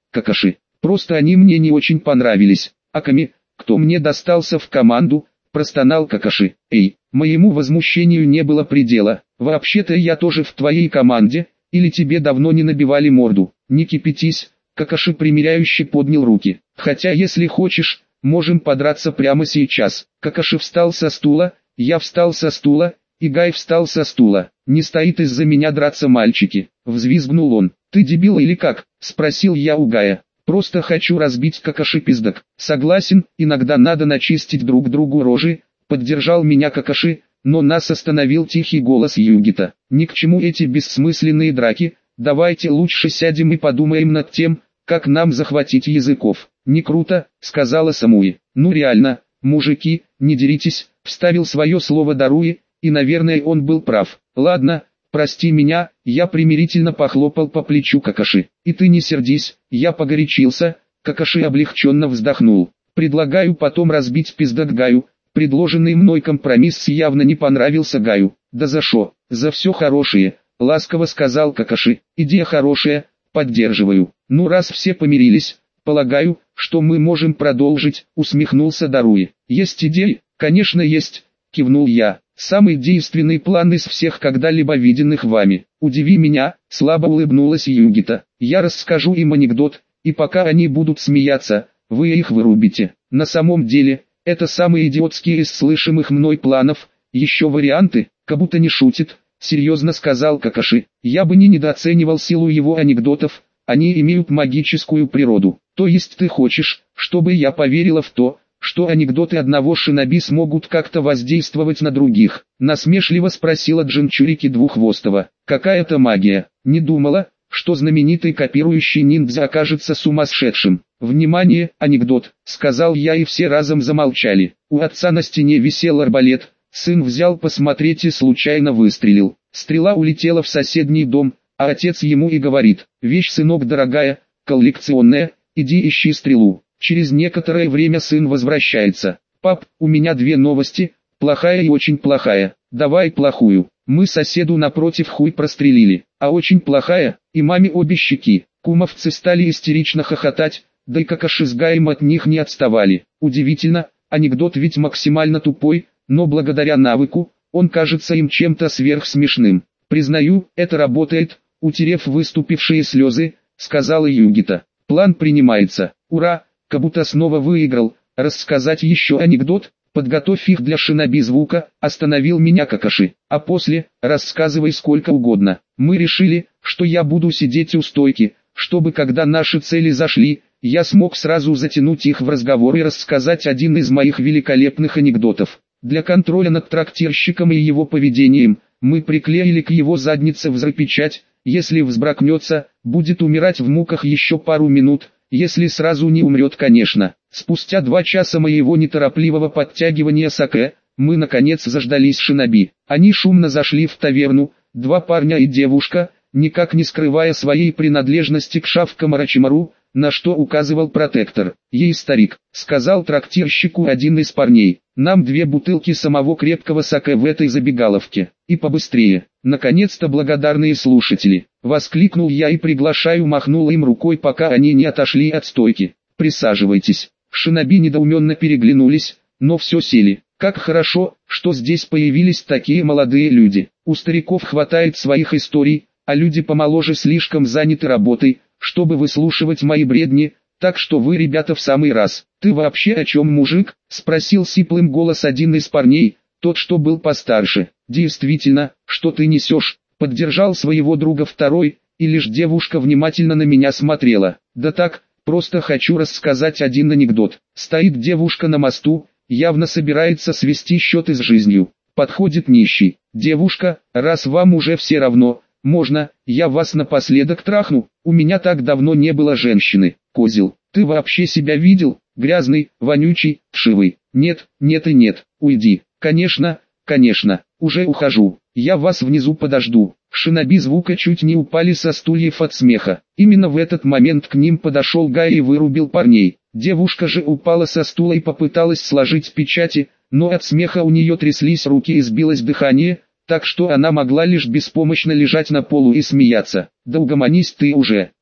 Какаши. Просто они мне не очень понравились. Аками, кто мне достался в команду, простонал Какаши. Эй, моему возмущению не было предела. Вообще-то я тоже в твоей команде, или тебе давно не набивали морду? Не кипятись. Какаши примиряюще поднял руки. Хотя если хочешь, можем подраться прямо сейчас. Какаши встал со стула, я встал со стула, и Гай встал со стула. Не стоит из-за меня драться мальчики. Взвизгнул он. Ты дебил или как? Спросил я у Гая. Просто хочу разбить Какаши пиздок. Согласен, иногда надо начистить друг другу рожи. Поддержал меня Какаши, но нас остановил тихий голос Югита. Ни к чему эти бессмысленные драки. Давайте лучше сядем и подумаем над тем, как нам захватить языков. Не круто, сказала Самуи. Ну реально, мужики, не деритесь, вставил свое слово Даруи, и наверное он был прав. Ладно, прости меня, я примирительно похлопал по плечу Какаши. И ты не сердись, я погорячился. Какаши облегченно вздохнул. Предлагаю потом разбить пиздак Гаю. Предложенный мной компромисс явно не понравился Гаю. Да за шо? За все хорошее, ласково сказал Какаши. Идея хорошая, поддерживаю. Ну раз все помирились, полагаю, что мы можем продолжить, усмехнулся Даруи. Есть идеи? Конечно есть, кивнул я. Самый действенный план из всех когда-либо виденных вами. Удиви меня, слабо улыбнулась Югита. Я расскажу им анекдот, и пока они будут смеяться, вы их вырубите. На самом деле, это самый идиотский из слышимых мной планов. Еще варианты? Как будто не шутит, серьезно сказал Какаши. Я бы не недооценивал силу его анекдотов, они имеют магическую природу. То есть ты хочешь, чтобы я поверила в то, что анекдоты одного шиноби смогут как-то воздействовать на других? Насмешливо спросила Джинчурики Двуххвостого. Какая-то магия. Не думала, что знаменитый копирующий ниндзя окажется сумасшедшим. Внимание, анекдот, сказал я, и все разом замолчали. У отца на стене висел арбалет, сын взял посмотреть и случайно выстрелил. Стрела улетела в соседний дом, а отец ему и говорит: вещь, сынок, дорогая, коллекционная, иди ищи стрелу. Через некоторое время сын возвращается. Пап, у меня две новости, плохая и очень плохая. Давай плохую. Мы соседу напротив хуй прострелили, а очень плохая, и маме обе щеки. Кумовцы стали истерично хохотать, да и Какаши с Гаем от них не отставали. Удивительно, анекдот ведь максимально тупой, но благодаря навыку, он кажется им чем-то сверхсмешным. Признаю, это работает, утерев выступившие слезы, сказала Югита. План принимается. Ура! Как будто снова выиграл. Рассказать еще анекдот? Подготовь их для шиноби звука, остановил меня Какаши. А после, рассказывай сколько угодно. Мы решили, что я буду сидеть у стойки, чтобы когда наши цели зашли, я смог сразу затянуть их в разговор и рассказать один из моих великолепных анекдотов. Для контроля над трактирщиком и его поведением, мы приклеили к его заднице взрыпечать. Если взбракнется, будет умирать в муках еще пару минут. Если сразу не умрет, конечно. Спустя два часа моего неторопливого подтягивания саке, мы наконец заждались шиноби. Они шумно зашли в таверну, два парня и девушка, никак не скрывая своей принадлежности к шавкам Орочимару, на что указывал протектор. «Ей, старик», — сказал трактирщику один из парней, — «нам две бутылки самого крепкого саке в этой забегаловке, и побыстрее». «Наконец-то, благодарные слушатели!» — воскликнул я и приглашаю махнул им рукой, пока они не отошли от стойки. «Присаживайтесь». Шиноби недоуменно переглянулись, но все сели. Как хорошо, что здесь появились такие молодые люди. У стариков хватает своих историй, а люди помоложе слишком заняты работой, чтобы выслушивать мои бредни, так что вы, ребята, в самый раз. «Ты вообще о чем, мужик?» — спросил сиплым голос один из парней, тот, что был постарше. «Действительно, что ты несешь?» — поддержал своего друга второй, и лишь девушка внимательно на меня смотрела. «Да так, просто хочу рассказать один анекдот». Стоит девушка на мосту, явно собирается свести счеты с жизнью. Подходит нищий. «Девушка, раз вам уже все равно, можно, я вас напоследок трахну? У меня так давно не было женщины». «Козел, ты вообще себя видел? Грязный, вонючий, вшивый». «Нет, нет и нет, уйди». «Конечно, конечно, уже ухожу, я вас внизу подожду». Шиноби звука чуть не упали со стульев от смеха. Именно в этот момент к ним подошел Гай и вырубил парней. Девушка же упала со стула и попыталась сложить печати, но от смеха у нее тряслись руки и сбилось дыхание, так что она могла лишь беспомощно лежать на полу и смеяться. «Да угомонись ты уже»,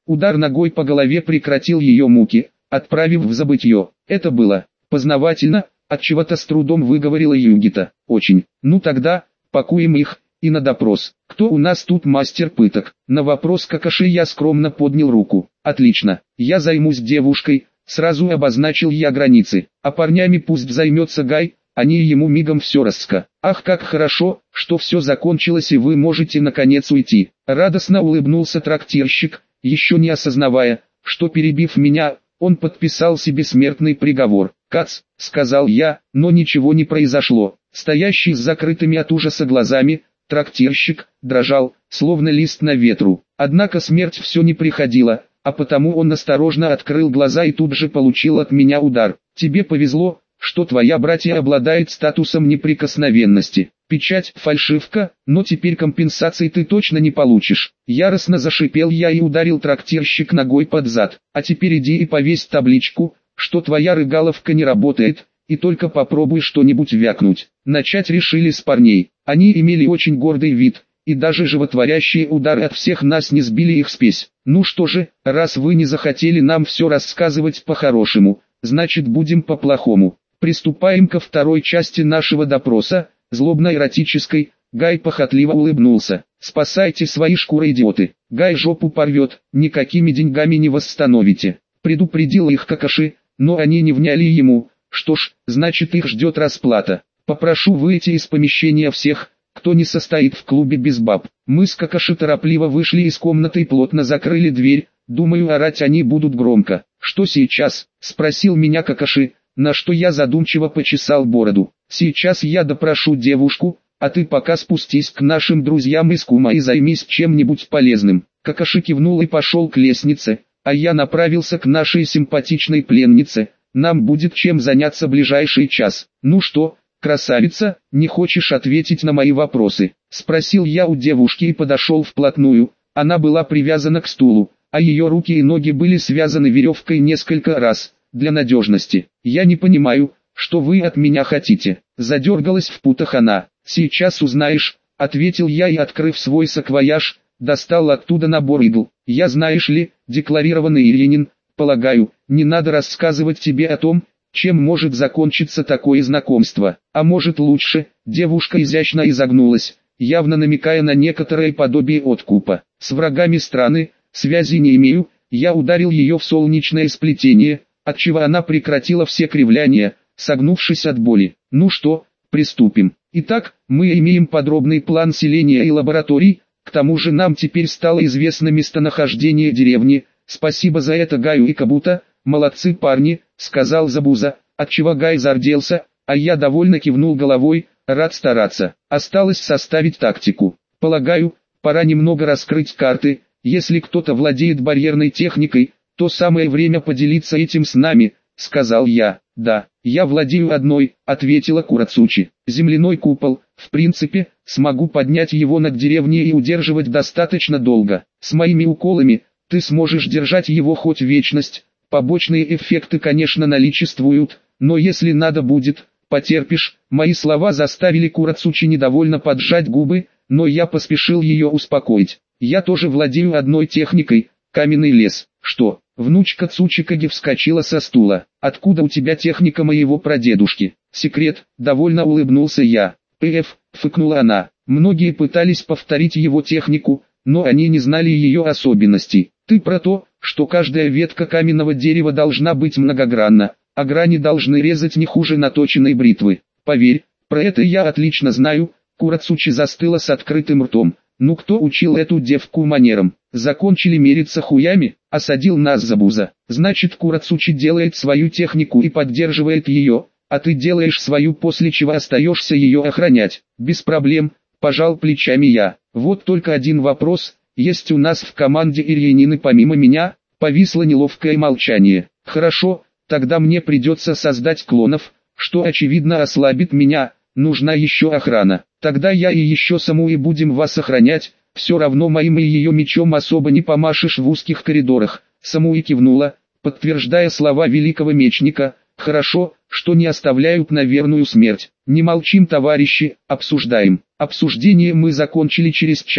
Удар ногой по голове прекратил ее муки, отправив в забытье. Это было познавательно, отчего-то с трудом выговорила Югита. Очень. Ну тогда, пакуем их, и на допрос. Кто у нас тут мастер пыток? На вопрос Какаши я скромно поднял руку. Отлично, я займусь девушкой, сразу обозначил я границы. А парнями пусть займется Гай, они ему мигом все раска. Ах, как хорошо, что все закончилось и вы можете наконец уйти. Радостно улыбнулся трактирщик, еще не осознавая, что перебив меня, он подписал себе смертный приговор. «Кац», — сказал я, но ничего не произошло. Стоящий с закрытыми от ужаса глазами, трактирщик дрожал, словно лист на ветру. Однако смерть все не приходила, а потому он осторожно открыл глаза и тут же получил от меня удар. «Тебе повезло, что твоя братья обладает статусом неприкосновенности. Печать фальшивка, но теперь компенсации ты точно не получишь». Яростно зашипел я и ударил трактирщик ногой под зад. «А теперь иди и повесь табличку, что твоя рыгаловка не работает, и только попробуй что-нибудь вякнуть». Начать решили с парней. Они имели очень гордый вид, и даже животворящие удары от всех нас не сбили их спесь. «Ну что же, раз вы не захотели нам все рассказывать по-хорошему, значит будем по-плохому. Приступаем ко второй части нашего допроса, злобно-эротической». Гай похотливо улыбнулся. «Спасайте свои шкуры, идиоты. Гай жопу порвет, никакими деньгами не восстановите». Предупредил их Какаши, но они не вняли ему. Что ж, значит их ждет расплата. «Попрошу выйти из помещения всех, кто не состоит в клубе без баб». Мы с Какаши торопливо вышли из комнаты и плотно закрыли дверь. Думаю, орать они будут громко. «Что сейчас?» — спросил меня Какаши, на что я задумчиво почесал бороду. «Сейчас я допрошу девушку, а ты пока спустись к нашим друзьям из Кума и займись чем-нибудь полезным». Какаши кивнул и пошел к лестнице, а я направился к нашей симпатичной пленнице. Нам будет чем заняться ближайший час. «Ну что, красавица, не хочешь ответить на мои вопросы?» — спросил я у девушки и подошел вплотную. Она была привязана к стулу, а ее руки и ноги были связаны веревкой несколько раз, для надежности. «Я не понимаю, что вы от меня хотите?» — задергалась в путах она. «Сейчас узнаешь», — ответил я и, открыв свой саквояж, достал оттуда набор игл. «Я, знаешь ли, декларированный иринин, полагаю, не надо рассказывать тебе о том, чем может закончиться такое знакомство. А может лучше?» Девушка изящно изогнулась, явно намекая на некоторое подобие откупа. «С врагами страны, связи не имею». Я ударил ее в солнечное сплетение, отчего она прекратила все кривляния, согнувшись от боли. «Ну что, приступим. Итак, мы имеем подробный план селения и лабораторий, к тому же нам теперь стало известно местонахождение деревни. Спасибо за это Гаю и Кабута, молодцы парни», — сказал Забуза, отчего Гай зарделся, а я довольно кивнул головой, рад стараться. Осталось составить тактику. Полагаю, пора немного раскрыть карты. Если кто-то владеет барьерной техникой, то самое время поделиться этим с нами, — сказал я. «Да, я владею одной», — ответила Курацучи. «Земляной купол, в принципе, смогу поднять его над деревней и удерживать достаточно долго. С моими уколами ты сможешь держать его хоть вечность. Побочные эффекты, конечно, наличествуют, но если надо будет, потерпишь». Мои слова заставили Курацучи недовольно поджать губы, но я поспешил ее успокоить. «Я тоже владею одной техникой, каменный лес». «Что?» Внучка Цучикаги вскочила со стула. «Откуда у тебя техника моего прадедушки?» «Секрет», — довольно улыбнулся я. «Пф», — фыкнула она. «Многие пытались повторить его технику, но они не знали ее особенностей. Ты про то, что каждая ветка каменного дерева должна быть многогранна, а грани должны резать не хуже наточенной бритвы. Поверь, про это я отлично знаю». Курацучи застыла с открытым ртом. «Ну кто учил эту девку манерам? Закончили мериться хуями?» — осадил нас Забуза. «Значит, Курацучи делает свою технику и поддерживает ее, а ты делаешь свою, после чего остаешься ее охранять». «Без проблем», — пожал плечами я. «Вот только один вопрос, есть у нас в команде ирьянины помимо меня?» Повисло неловкое молчание. «Хорошо, тогда мне придется создать клонов, что очевидно ослабит меня, нужна еще охрана. Тогда я и еще саму и будем вас охранять, все равно моим и ее мечом особо не помашешь в узких коридорах». Самуи кивнула, подтверждая слова великого мечника. «Хорошо, что не оставляют на верную смерть. Не молчим, товарищи, обсуждаем». Обсуждение мы закончили через час,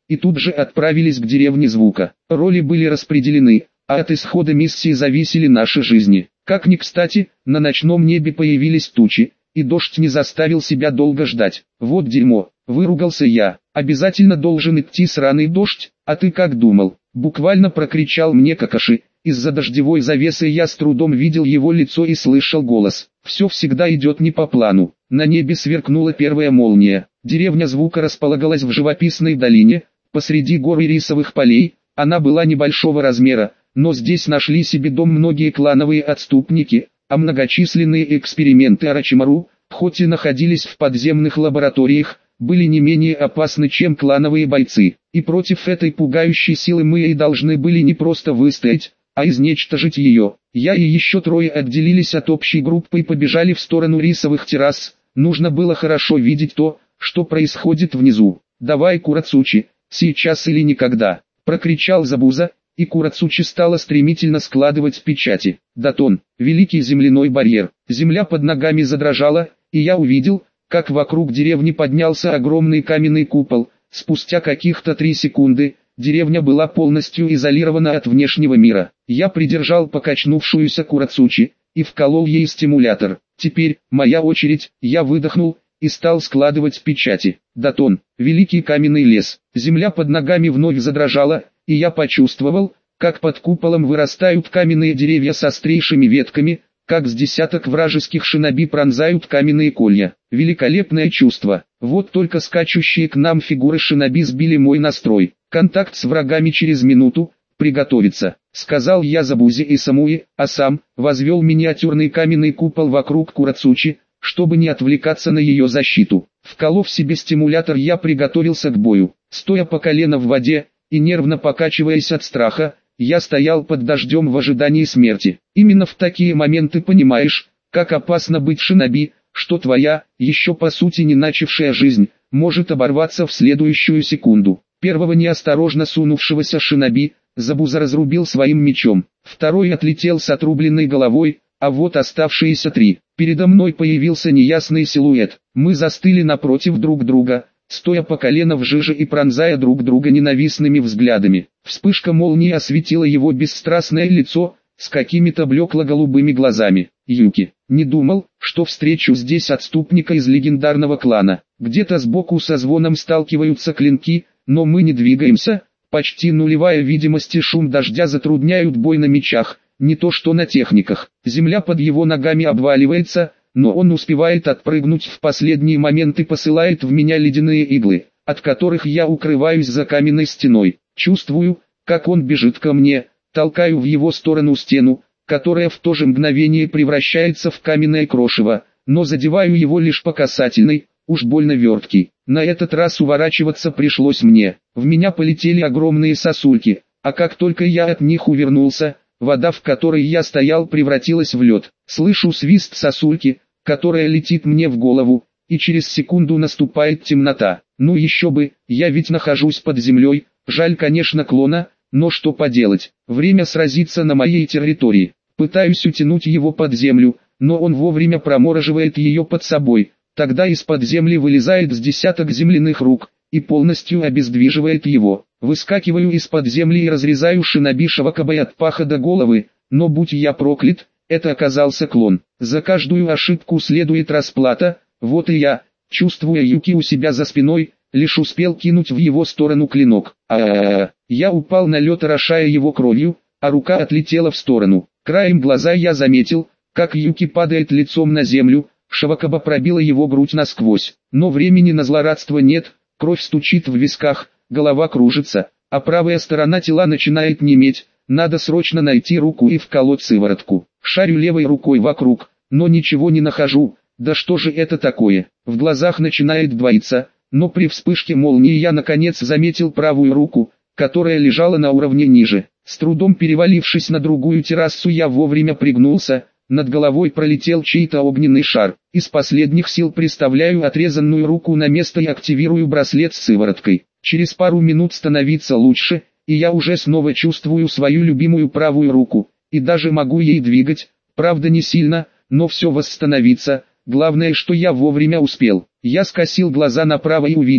и тут же отправились к деревне Звука. Роли были распределены, а от исхода миссии зависели наши жизни. Как ни кстати, на ночном небе появились тучи, и дождь не заставил себя долго ждать. Вот дерьмо, выругался я. Обязательно должен идти сраный дождь, а ты как думал? Буквально прокричал мне Какаши. Из-за дождевой завесы я с трудом видел его лицо и слышал голос. Все всегда идет не по плану. На небе сверкнула первая молния. Деревня Звука располагалась в живописной долине, посреди гор и рисовых полей. Она была небольшого размера, но здесь нашли себе дом многие клановые отступники, а многочисленные эксперименты Орочимару, хоть и находились в подземных лабораториях, были не менее опасны, чем клановые бойцы. И против этой пугающей силы мы и должны были не просто выстоять, а изничтожить ее. Я и еще трое отделились от общей группы и побежали в сторону рисовых террас. Нужно было хорошо видеть то, что происходит внизу. «Давай, Курацучи, сейчас или никогда!» — прокричал Забуза, и Курацучи стала стремительно складывать печати. Датон, великий земляной барьер. Земля под ногами задрожала, и я увидел, как вокруг деревни поднялся огромный каменный купол. Спустя каких-то три секунды, деревня была полностью изолирована от внешнего мира. Я придержал покачнувшуюся Курацучи и вколол ей стимулятор. Теперь, моя очередь, я выдохнул и стал складывать печати. Датон, великий каменный лес. Земля под ногами вновь задрожала, и я почувствовал, как под куполом вырастают каменные деревья с острейшими ветками, как с десяток вражеских шиноби пронзают каменные колья. Великолепное чувство. Вот только скачущие к нам фигуры шиноби сбили мой настрой. Контакт с врагами через минуту. Приготовиться, сказал я Забузе и Самуи, а сам возвел миниатюрный каменный купол вокруг Курацучи, чтобы не отвлекаться на ее защиту. Вколов себе стимулятор, я приготовился к бою. Стоя по колено в воде и нервно покачиваясь от страха, я стоял под дождем в ожидании смерти. Именно в такие моменты понимаешь, как опасно быть шиноби, что твоя, еще по сути не начавшая жизнь, может оборваться в следующую секунду. Первого неосторожно сунувшегося шиноби Забуза разрубил своим мечом, второй отлетел с отрубленной головой, а вот оставшиеся три. Передо мной появился неясный силуэт. Мы застыли напротив друг друга, стоя по колено в жиже и пронзая друг друга ненавистными взглядами. Вспышка молнии осветила его бесстрастное лицо с какими-то блекло-голубыми глазами. Юки, не думал, что встречу здесь отступника из легендарного клана. Где-то сбоку со звоном сталкиваются клинки, но мы не двигаемся. Почти нулевая видимость и шум дождя затрудняют бой на мечах, не то что на техниках. Земля под его ногами обваливается, но он успевает отпрыгнуть в последний момент и посылает в меня ледяные иглы, от которых я укрываюсь за каменной стеной. Чувствую, как он бежит ко мне, толкаю в его сторону стену, которая в то же мгновение превращается в каменное крошево, но задеваю его лишь по касательной, уж больно верткий. На этот раз уворачиваться пришлось мне. В меня полетели огромные сосульки, а как только я от них увернулся, вода, в которой я стоял, превратилась в лед. Слышу свист сосульки, которая летит мне в голову, и через секунду наступает темнота. Ну еще бы, я ведь нахожусь под землей, жаль конечно клона, но что поделать, время сразиться на моей территории. Пытаюсь утянуть его под землю, но он вовремя промораживает ее под собой. Тогда из-под земли вылезает с десяток земляных рук и полностью обездвиживает его. Выскакиваю из-под земли и разрезаю шиноби Шавакабой от паха до головы, но будь я проклят, это оказался клон. За каждую ошибку следует расплата, вот и я, чувствуя Юки у себя за спиной, лишь успел кинуть в его сторону клинок. А-а-а, я упал на лед, орошая его кровью, а рука отлетела в сторону. Краем глаза я заметил, как Юки падает лицом на землю. Шавакаба пробила его грудь насквозь, но времени на злорадство нет, кровь стучит в висках, голова кружится, а правая сторона тела начинает неметь, надо срочно найти руку и вколоть сыворотку. Шарю левой рукой вокруг, но ничего не нахожу, да что же это такое, в глазах начинает двоиться, но при вспышке молнии я наконец заметил правую руку, которая лежала на уровне ниже. С трудом перевалившись на другую террасу, я вовремя пригнулся. Над головой пролетел чей-то огненный шар. Из последних сил приставляю отрезанную руку на место и активирую браслет с сывороткой. Через пару минут становится лучше, и я уже снова чувствую свою любимую правую руку, и даже могу ей двигать, правда не сильно, но все восстановится. Главное, что я вовремя успел. Я скосил глаза направо и увидел,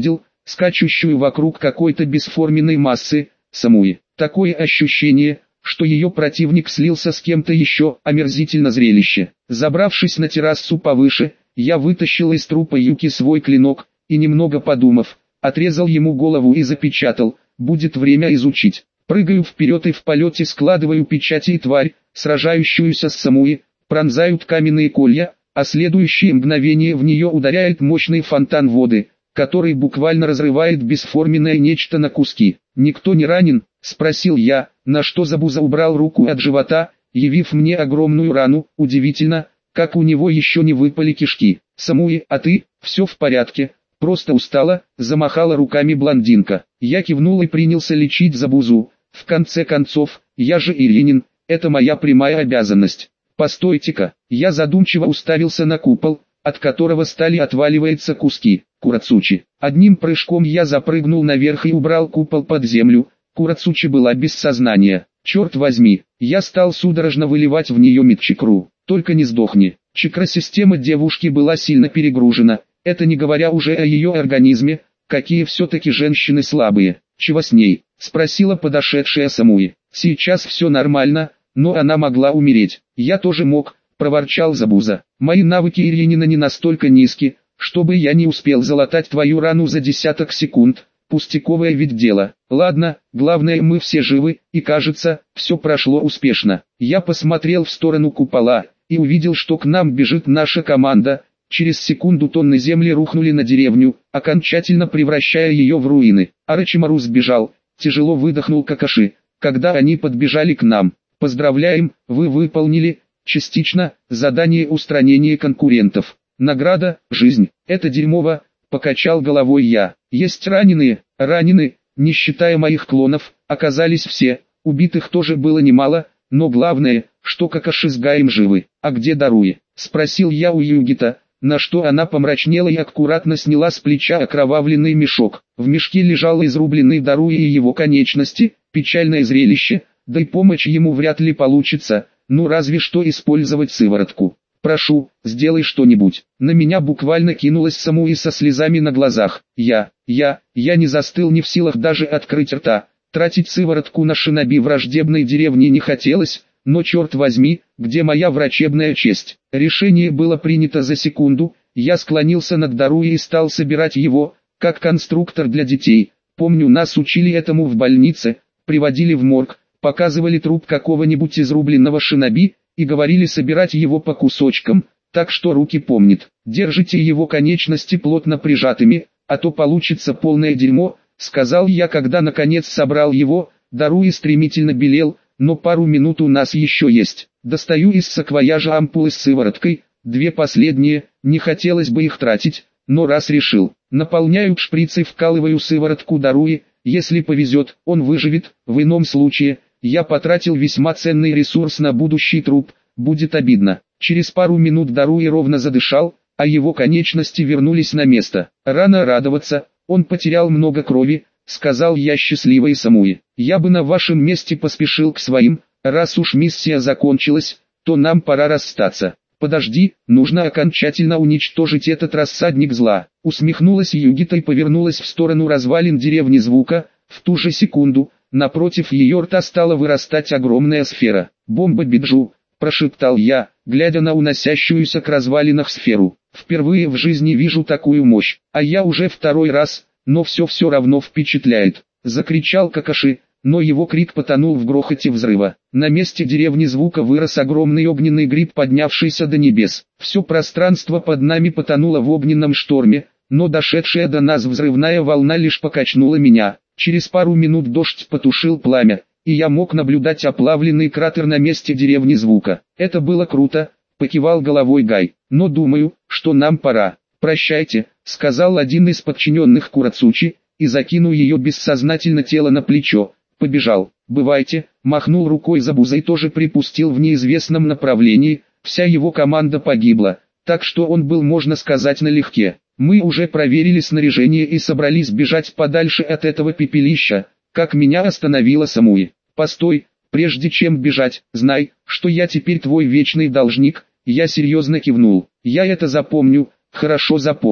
скачущую вокруг какой-то бесформенной массы, Самуи. Такое ощущение, что ее противник слился с кем-то еще, омерзительно зрелище. Забравшись на террасу повыше, я вытащил из трупа Юки свой клинок, и немного подумав, отрезал ему голову и запечатал, будет время изучить. Прыгаю вперед и в полете складываю печати, и тварь, сражающуюся с Самуи, пронзают каменные колья, а следующее мгновение в нее ударяет мощный фонтан воды, который буквально разрывает бесформенное нечто на куски. «Никто не ранен?» – спросил я, на что Забуза убрал руку от живота, явив мне огромную рану. Удивительно, как у него еще не выпали кишки. «Самуи, а ты?» «Все в порядке, просто устала», – замахала руками блондинка. Я кивнул и принялся лечить Забузу. В конце концов, я же Иринин, это моя прямая обязанность. Постойте-ка, я задумчиво уставился на купол, от которого стали отваливаться куски. Курацучи. Одним прыжком я запрыгнул наверх и убрал купол под землю. Курацучи была без сознания. Черт возьми, я стал судорожно выливать в нее мидчикру. Только не сдохни. Чакра-система девушки была сильно перегружена, это не говоря уже о ее организме, какие все-таки женщины слабые. «Чего с ней?» – спросила подошедшая Самуи. «Сейчас все нормально, но она могла умереть. Я тоже мог», – проворчал Забуза. «Мои навыки Иринина не настолько низки, чтобы я не успел залатать твою рану за десяток секунд. Пустяковое ведь дело. Ладно, главное, мы все живы, и кажется, все прошло успешно». Я посмотрел в сторону купола и увидел, что к нам бежит наша команда. Через секунду тонны земли рухнули на деревню, окончательно превращая ее в руины. Орочимару сбежал, тяжело выдохнул Какаши, когда они подбежали к нам. «Поздравляем, вы выполнили, частично, задание устранения конкурентов. Награда – жизнь. Это дерьмово», – покачал головой я. «Есть раненые, ранены, не считая моих клонов, оказались все, убитых тоже было немало, но главное, что Какаши с Гаем живы». «А где Даруи?» – спросил я у Югита. На что она помрачнела и аккуратно сняла с плеча окровавленный мешок. В мешке лежал изрубленный Даруи и его конечности, печальное зрелище, да и помочь ему вряд ли получится, ну разве что использовать сыворотку. «Прошу, сделай что-нибудь». На меня буквально кинулась Самуи со слезами на глазах. Я, я, я не застыл, не в силах даже открыть рта. Тратить сыворотку на шиноби враждебной деревни не хотелось. Но черт возьми, где моя врачебная честь? Решение было принято за секунду, я склонился над Даруи и стал собирать его, как конструктор для детей. Помню, нас учили этому в больнице, приводили в морг, показывали труп какого-нибудь изрубленного шиноби, и говорили собирать его по кусочкам, так что руки помнит. Держите его конечности плотно прижатыми, а то получится полное дерьмо, сказал я, когда наконец собрал его. Даруи стремительно белел, но пару минут у нас еще есть. Достаю из саквояжа ампулы с сывороткой, две последние, не хотелось бы их тратить, но раз решил. Наполняю шприц и вкалываю сыворотку Даруи, если повезет, он выживет, в ином случае, я потратил весьма ценный ресурс на будущий труп, будет обидно. Через пару минут Даруи ровно задышал, а его конечности вернулись на место. Рано радоваться, он потерял много крови, сказал я счастливой Самуи. Я бы на вашем месте поспешил к своим, раз уж миссия закончилась, то нам пора расстаться. Подожди, нужно окончательно уничтожить этот рассадник зла. Усмехнулась Югита и повернулась в сторону развалин деревни Звука. В ту же секунду, напротив ее рта стала вырастать огромная сфера. «Бомба Биджу», прошептал я, глядя на уносящуюся к развалинах сферу. Впервые в жизни вижу такую мощь, а я уже второй раз, но все все равно впечатляет. Закричал Какаши, но его крик потонул в грохоте взрыва. На месте деревни Звука вырос огромный огненный гриб, поднявшийся до небес. Все пространство под нами потонуло в огненном шторме, но дошедшая до нас взрывная волна лишь покачнула меня. Через пару минут дождь потушил пламя, и я мог наблюдать оплавленный кратер на месте деревни Звука. Это было круто, покивал головой Гай, но думаю, что нам пора. «Прощайте», — сказал один из подчиненных Курацучи, и закинул ее бессознательно тело на плечо. Побежал. «Бывайте», махнул рукой Забуза и тоже припустил в неизвестном направлении. Вся его команда погибла, так что он был, можно сказать, налегке. Мы уже проверили снаряжение и собрались бежать подальше от этого пепелища, как меня остановила Самуи. «Постой, прежде чем бежать, знай, что я теперь твой вечный должник». Я серьезно кивнул. «Я это запомню, хорошо запомню».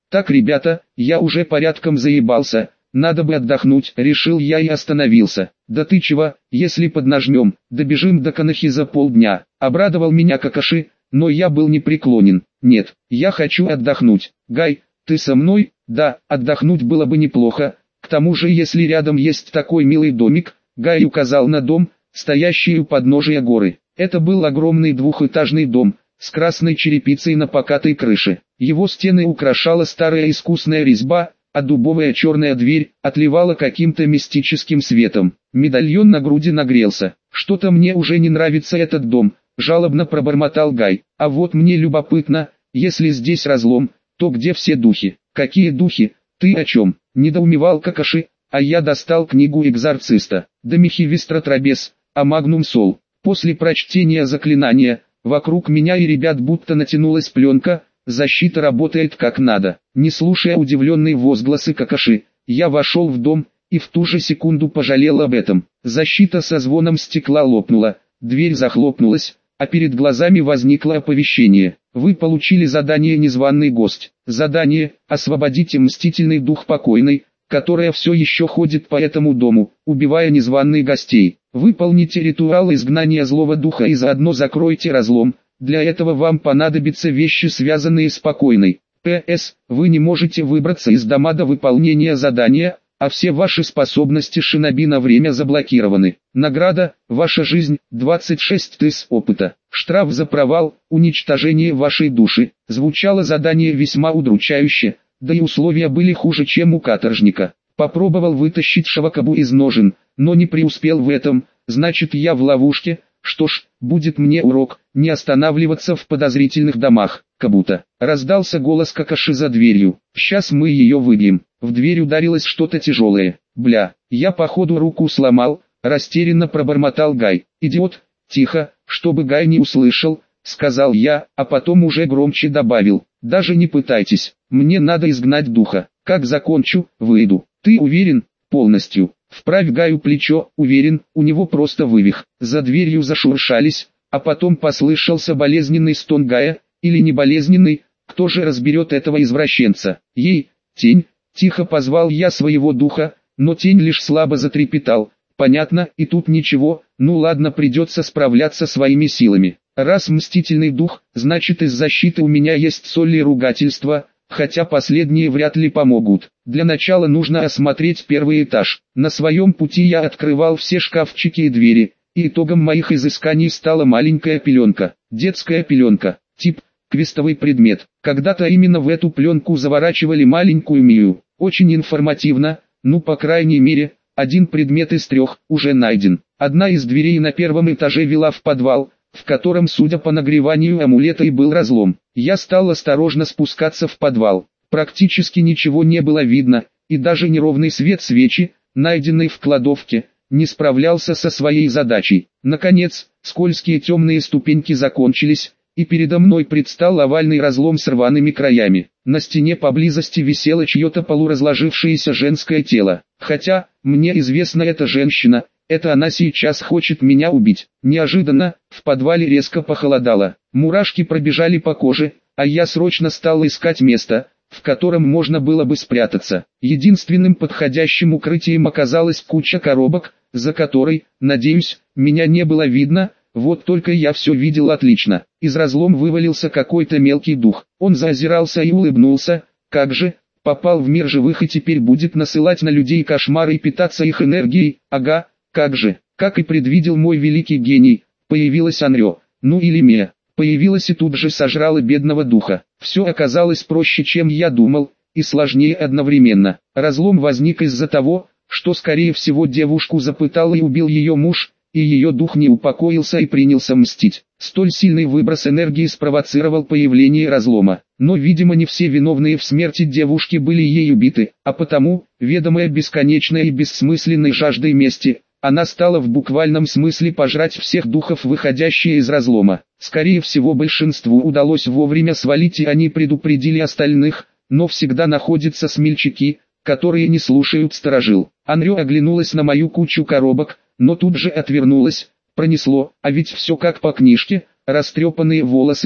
Так, ребята, я уже порядком заебался, надо бы отдохнуть, решил я и остановился. Да ты чего, если поднажмем, добежим до Канахи за полдня. Обрадовал меня Какаши, но я был непреклонен. Нет, я хочу отдохнуть. Гай, ты со мной? Да, отдохнуть было бы неплохо. К тому же, если рядом есть такой милый домик, Гай указал на дом, стоящий у подножия горы. Это был огромный двухэтажный дом, с красной черепицей на покатой крыше. Его стены украшала старая искусная резьба, а дубовая черная дверь отливала каким-то мистическим светом. Медальон на груди нагрелся. Что-то мне уже не нравится этот дом, жалобно пробормотал Гай. А вот мне любопытно, если здесь разлом, то где все духи? Какие духи? Ты о чем? Недоумевал Какаши, а я достал книгу экзорциста. Домихи Вистратрабес, а Магнум Сол. После прочтения заклинания, вокруг меня и ребят будто натянулась пленка, защита работает как надо. Не слушая удивленные возгласы Какаши, я вошел в дом, и в ту же секунду пожалел об этом. Защита со звоном стекла лопнула, дверь захлопнулась, а перед глазами возникло оповещение. Вы получили задание «Незваный гость». Задание «Освободите мстительный дух покойной», которая все еще ходит по этому дому, убивая незваных гостей. Выполните ритуал изгнания злого духа и заодно закройте разлом. Для этого вам понадобятся вещи, связанные с покойной. П С. Вы не можете выбраться из дома до выполнения задания, а все ваши способности шиноби на время заблокированы. Награда – ваша жизнь, двадцать шесть тысяч опыта. Штраф за провал – уничтожение вашей души. Звучало задание весьма удручающе, да и условия были хуже, чем у каторжника. Попробовал вытащить шавакабу из ножен, но не преуспел в этом, значит я в ловушке. Что ж, будет мне урок, не останавливаться в подозрительных домах. Кабута. Раздался голос Какаши за дверью. Сейчас мы ее выбьем. В дверь ударилось что-то тяжелое. Бля, я походу руку сломал, растерянно пробормотал Гай. Идиот, тихо, чтобы Гай не услышал, сказал я, а потом уже громче добавил. Даже не пытайтесь, мне надо изгнать духа. Как закончу, выйду. Ты уверен? Полностью. Вправь Гаю плечо, уверен, у него просто вывих. За дверью зашуршались, а потом послышался болезненный стон Гая, или не болезненный, кто же разберет этого извращенца. Ей, тень, тихо позвал я своего духа, но тень лишь слабо затрепетал. Понятно, и тут ничего, ну ладно, придется справляться своими силами. Раз мстительный дух, значит из защиты у меня есть соль и ругательства, хотя последние вряд ли помогут. Для начала нужно осмотреть первый этаж. На своем пути я открывал все шкафчики и двери, и итогом моих изысканий стала маленькая пеленка. Детская пеленка. Тип – квестовый предмет. Когда-то именно в эту пленку заворачивали маленькую Мию. Очень информативно, ну по крайней мере, один предмет из трех уже найден. Одна из дверей на первом этаже вела в подвал, в котором, судя по нагреванию амулета, и был разлом. Я стал осторожно спускаться в подвал. Практически ничего не было видно, и даже неровный свет свечи, найденный в кладовке, не справлялся со своей задачей. Наконец, скользкие темные ступеньки закончились, и передо мной предстал овальный разлом с рваными краями. На стене поблизости висело чье-то полуразложившееся женское тело. Хотя, мне известна эта женщина, это она сейчас хочет меня убить. Неожиданно, в подвале резко похолодало. Мурашки пробежали по коже, а я срочно стал искать место, в котором можно было бы спрятаться. Единственным подходящим укрытием оказалась куча коробок, за которой, надеюсь, меня не было видно. Вот только я все видел отлично. Из разлома вывалился какой-то мелкий дух. Он заозирался и улыбнулся. Как же, попал в мир живых и теперь будет насылать на людей кошмары и питаться их энергией. Ага, как же, как и предвидел мой великий гений, появилась Анрё, ну или Мия. Появилась и тут же сожрала бедного духа. Все оказалось проще, чем я думал, и сложнее одновременно. Разлом возник из-за того, что скорее всего девушку запытал и убил ее муж, и ее дух не упокоился и принялся мстить. Столь сильный выброс энергии спровоцировал появление разлома. Но видимо не все виновные в смерти девушки были ей убиты, а потому, ведомая бесконечной и бессмысленной жаждой мести, она стала в буквальном смысле пожрать всех духов, выходящие из разлома. Скорее всего большинству удалось вовремя свалить, и они предупредили остальных, но всегда находятся смельчаки, которые не слушают сторожил. Анрё оглянулась на мою кучу коробок, но тут же отвернулась. Пронесло, а ведь все как по книжке: растрепанные волосы,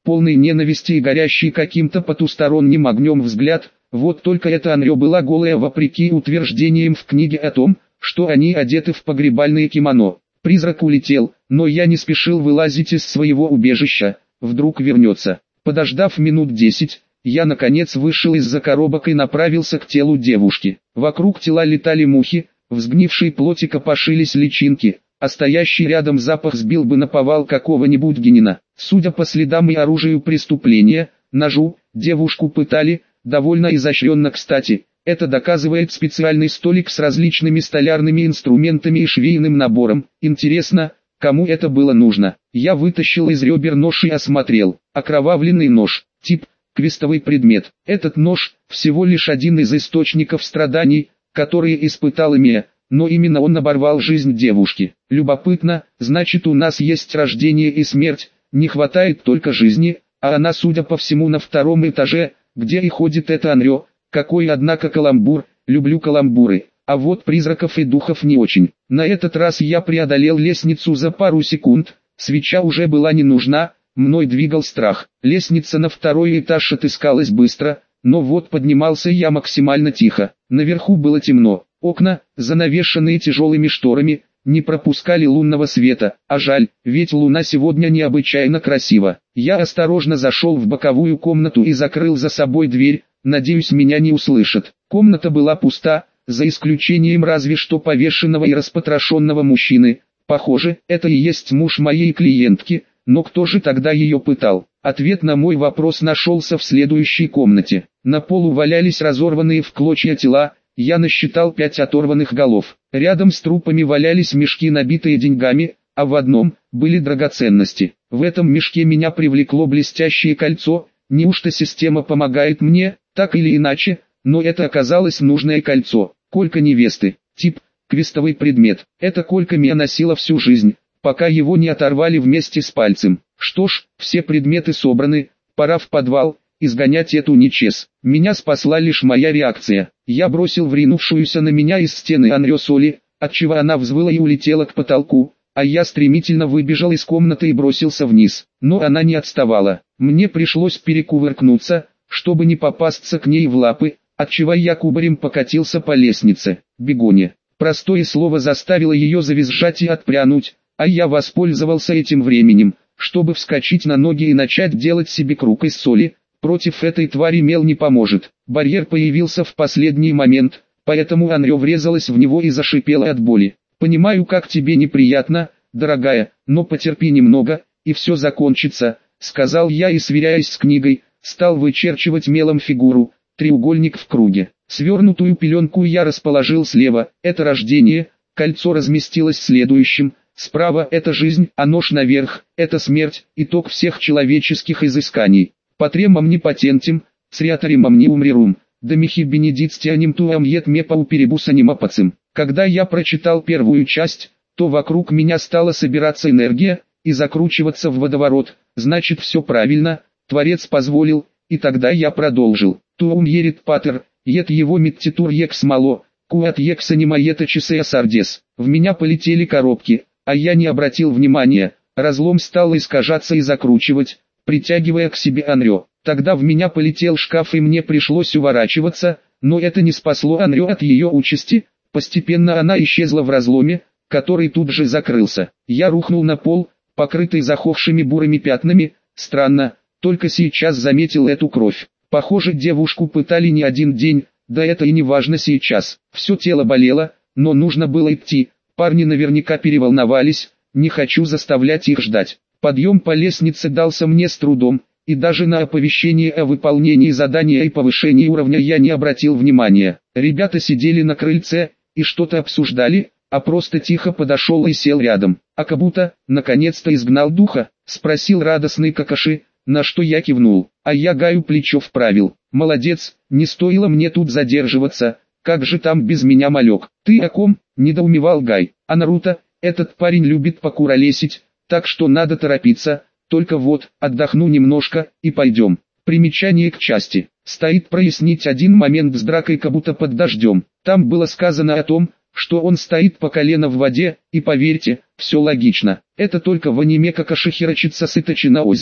полный ненависти и горящий каким-то потусторонним огнем взгляд. Вот только эта Анрё была голая вопреки утверждениям в книге о том, что они одеты в погребальные кимоно. Призрак улетел, но я не спешил вылазить из своего убежища, вдруг вернется. Подождав минут десять, я наконец вышел из-за коробок и направился к телу девушки. Вокруг тела летали мухи, в сгнившей плоти копошились личинки, а стоящий рядом запах сбил бы наповал какого-нибудь генина. Судя по следам и оружию преступления, ножу, девушку пытали, довольно изощренно кстати. Это доказывает специальный столик с различными столярными инструментами и швейным набором. Интересно, кому это было нужно? Я вытащил из ребер нож и осмотрел. Окровавленный нож. Тип – квестовый предмет. Этот нож – всего лишь один из источников страданий, которые испытала Мия, но именно он оборвал жизнь девушки. Любопытно, значит у нас есть рождение и смерть, не хватает только жизни, а она, судя по всему, на втором этаже, где и ходит эта Анрё. Какой однако каламбур, люблю каламбуры, а вот призраков и духов не очень. На этот раз я преодолел лестницу за пару секунд, свеча уже была не нужна, мной двигал страх. Лестница на второй этаж отыскалась быстро, но вот поднимался я максимально тихо. Наверху было темно, окна, занавешенные тяжелыми шторами, не пропускали лунного света, а жаль, ведь луна сегодня необычайно красива. Я осторожно зашел в боковую комнату и закрыл за собой дверь. Надеюсь, меня не услышат. Комната была пуста, за исключением разве что повешенного и распотрошенного мужчины. Похоже, это и есть муж моей клиентки, но кто же тогда ее пытал? Ответ на мой вопрос нашелся в следующей комнате. На полу валялись разорванные в клочья тела, я насчитал пять оторванных голов. Рядом с трупами валялись мешки, набитые деньгами, а в одном были драгоценности. В этом мешке меня привлекло блестящее кольцо. Неужто система помогает мне? Так или иначе, но это оказалось нужное кольцо. Колька невесты. Тип – квестовый предмет. Это колька Мия носила всю жизнь, пока его не оторвали вместе с пальцем. Что ж, все предметы собраны, пора в подвал, изгонять эту нечисть. Меня спасла лишь моя реакция. Я бросил в ринувшуюся на меня из стены Анрё соли, отчего она взвыла и улетела к потолку, а я стремительно выбежал из комнаты и бросился вниз. Но она не отставала. Мне пришлось перекувыркнуться, чтобы не попасться к ней в лапы, отчего я кубарем покатился по лестнице. Бегоня. Простое слово заставило ее завизжать и отпрянуть, а я воспользовался этим временем, чтобы вскочить на ноги и начать делать себе круг из соли. Против этой твари мел не поможет. Барьер появился в последний момент, поэтому Анрё врезалась в него и зашипела от боли. «Понимаю, как тебе неприятно, дорогая, но потерпи немного, и все закончится», — сказал я и, сверяясь с книгой, стал вычерчивать мелом фигуру, треугольник в круге. Свернутую пеленку я расположил слева, это рождение, кольцо разместилось следующим, справа это жизнь, а нож наверх, это смерть, итог всех человеческих изысканий. Патрем омнипотентем, цриаторем омниумрерум, домихи бенедиктианим туам ет ме пауперибус анимапацим. Когда я прочитал первую часть, то вокруг меня стала собираться энергия и закручиваться в водоворот, значит все правильно, Творец позволил, и тогда я продолжил. Туум ерит патер, ет его миттитур екс мало, куат екс анимаета чисея сардес. В меня полетели коробки, а я не обратил внимания, разлом стал искажаться и закручивать, притягивая к себе Анрё. Тогда в меня полетел шкаф и мне пришлось уворачиваться, но это не спасло Анрё от ее участи. Постепенно она исчезла в разломе, который тут же закрылся. Я рухнул на пол, покрытый засохшими бурыми пятнами. Странно, только сейчас заметил эту кровь. Похоже, девушку пытали не один день, да это и не важно сейчас. Все тело болело, но нужно было идти. Парни наверняка переволновались, не хочу заставлять их ждать. Подъем по лестнице дался мне с трудом, и даже на оповещение о выполнении задания и повышении уровня я не обратил внимания. Ребята сидели на крыльце и что-то обсуждали, а просто тихо подошел и сел рядом. «А Кабута, наконец-то изгнал духа?» — спросил радостный Какаши, на что я кивнул, а я Гаю плечо вправил. «Молодец, не стоило мне тут задерживаться, как же там без меня, малек?» «Ты о ком?» — недоумевал Гай. «А Наруто, этот парень любит покуролесить, так что надо торопиться, только вот, отдохну немножко, и пойдем». Примечание к части. Стоит прояснить один момент с дракой Кабута под дождем. Там было сказано о том, что он стоит по колено в воде, и поверьте, все логично. Это только в аниме Какаши херачится с Итачи на озере,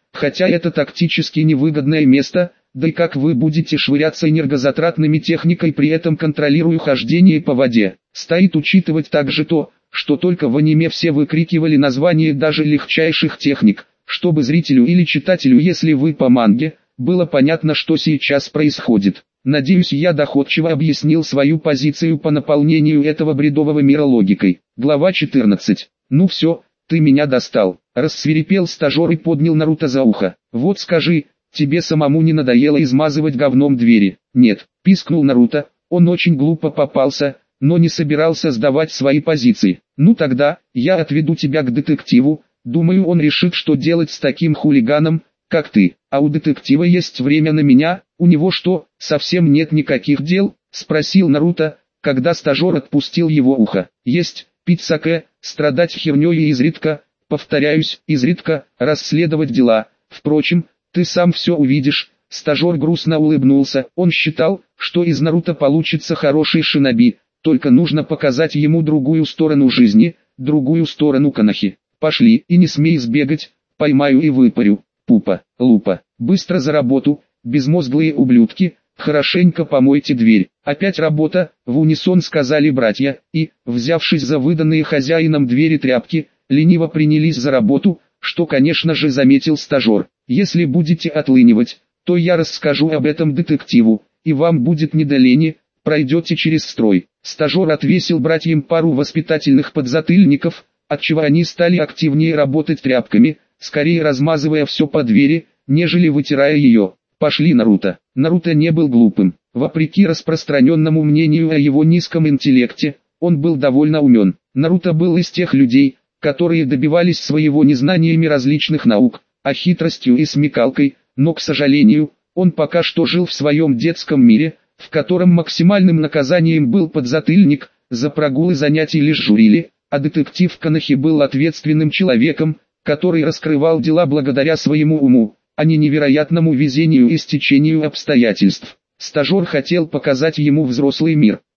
хотя это тактически невыгодное место, да и как вы будете швыряться энергозатратными техникой, при этом контролируя хождение по воде. Стоит учитывать также то, что только в аниме все выкрикивали названия даже легчайших техник, чтобы зрителю или читателю, если вы по манге, было понятно, что сейчас происходит. Надеюсь, я доходчиво объяснил свою позицию по наполнению этого бредового мира логикой. Глава четырнадцать. Ну все, ты меня достал. Рассвирепел стажер и поднял Наруто за ухо. Вот скажи, тебе самому не надоело измазывать говном двери? Нет, пискнул Наруто, он очень глупо попался, но не собирался сдавать свои позиции. Ну тогда, я отведу тебя к детективу, думаю, он решит, что делать с таким хулиганом, как ты. А у детектива есть время на меня, у него что, совсем нет никаких дел? Спросил Наруто, когда стажер отпустил его ухо. Есть, пить саке, страдать хернёй и изредка, повторяюсь, изредка, расследовать дела. Впрочем, ты сам все увидишь. Стажер грустно улыбнулся, он считал, что из Наруто получится хороший шиноби, только нужно показать ему другую сторону жизни, другую сторону Конохи. Пошли, и не смей сбегать, поймаю и выпарю. Пупа, лупа, быстро за работу, безмозглые ублюдки, хорошенько помойте дверь. Опять работа, в унисон сказали братья, и, взявшись за выданные хозяином двери тряпки, лениво принялись за работу, что, конечно же, заметил стажер. Если будете отлынивать, то я расскажу об этом детективу, и вам будет не до лени, пройдете через строй. Стажер отвесил братьям пару воспитательных подзатыльников, отчего они стали активнее работать тряпками, скорее размазывая все по двери, нежели вытирая ее. Пошли, Наруто. Наруто не был глупым. Вопреки распространенному мнению о его низком интеллекте, он был довольно умен. Наруто был из тех людей, которые добивались своего незнаниями различных наук, а хитростью и смекалкой, но, к сожалению, он пока что жил в своем детском мире, в котором максимальным наказанием был подзатыльник, за прогулы занятий лишь журили, а детектив Конохи был ответственным человеком, который раскрывал дела благодаря своему уму, а не невероятному везению и стечению обстоятельств. Стажер хотел показать ему взрослый мир.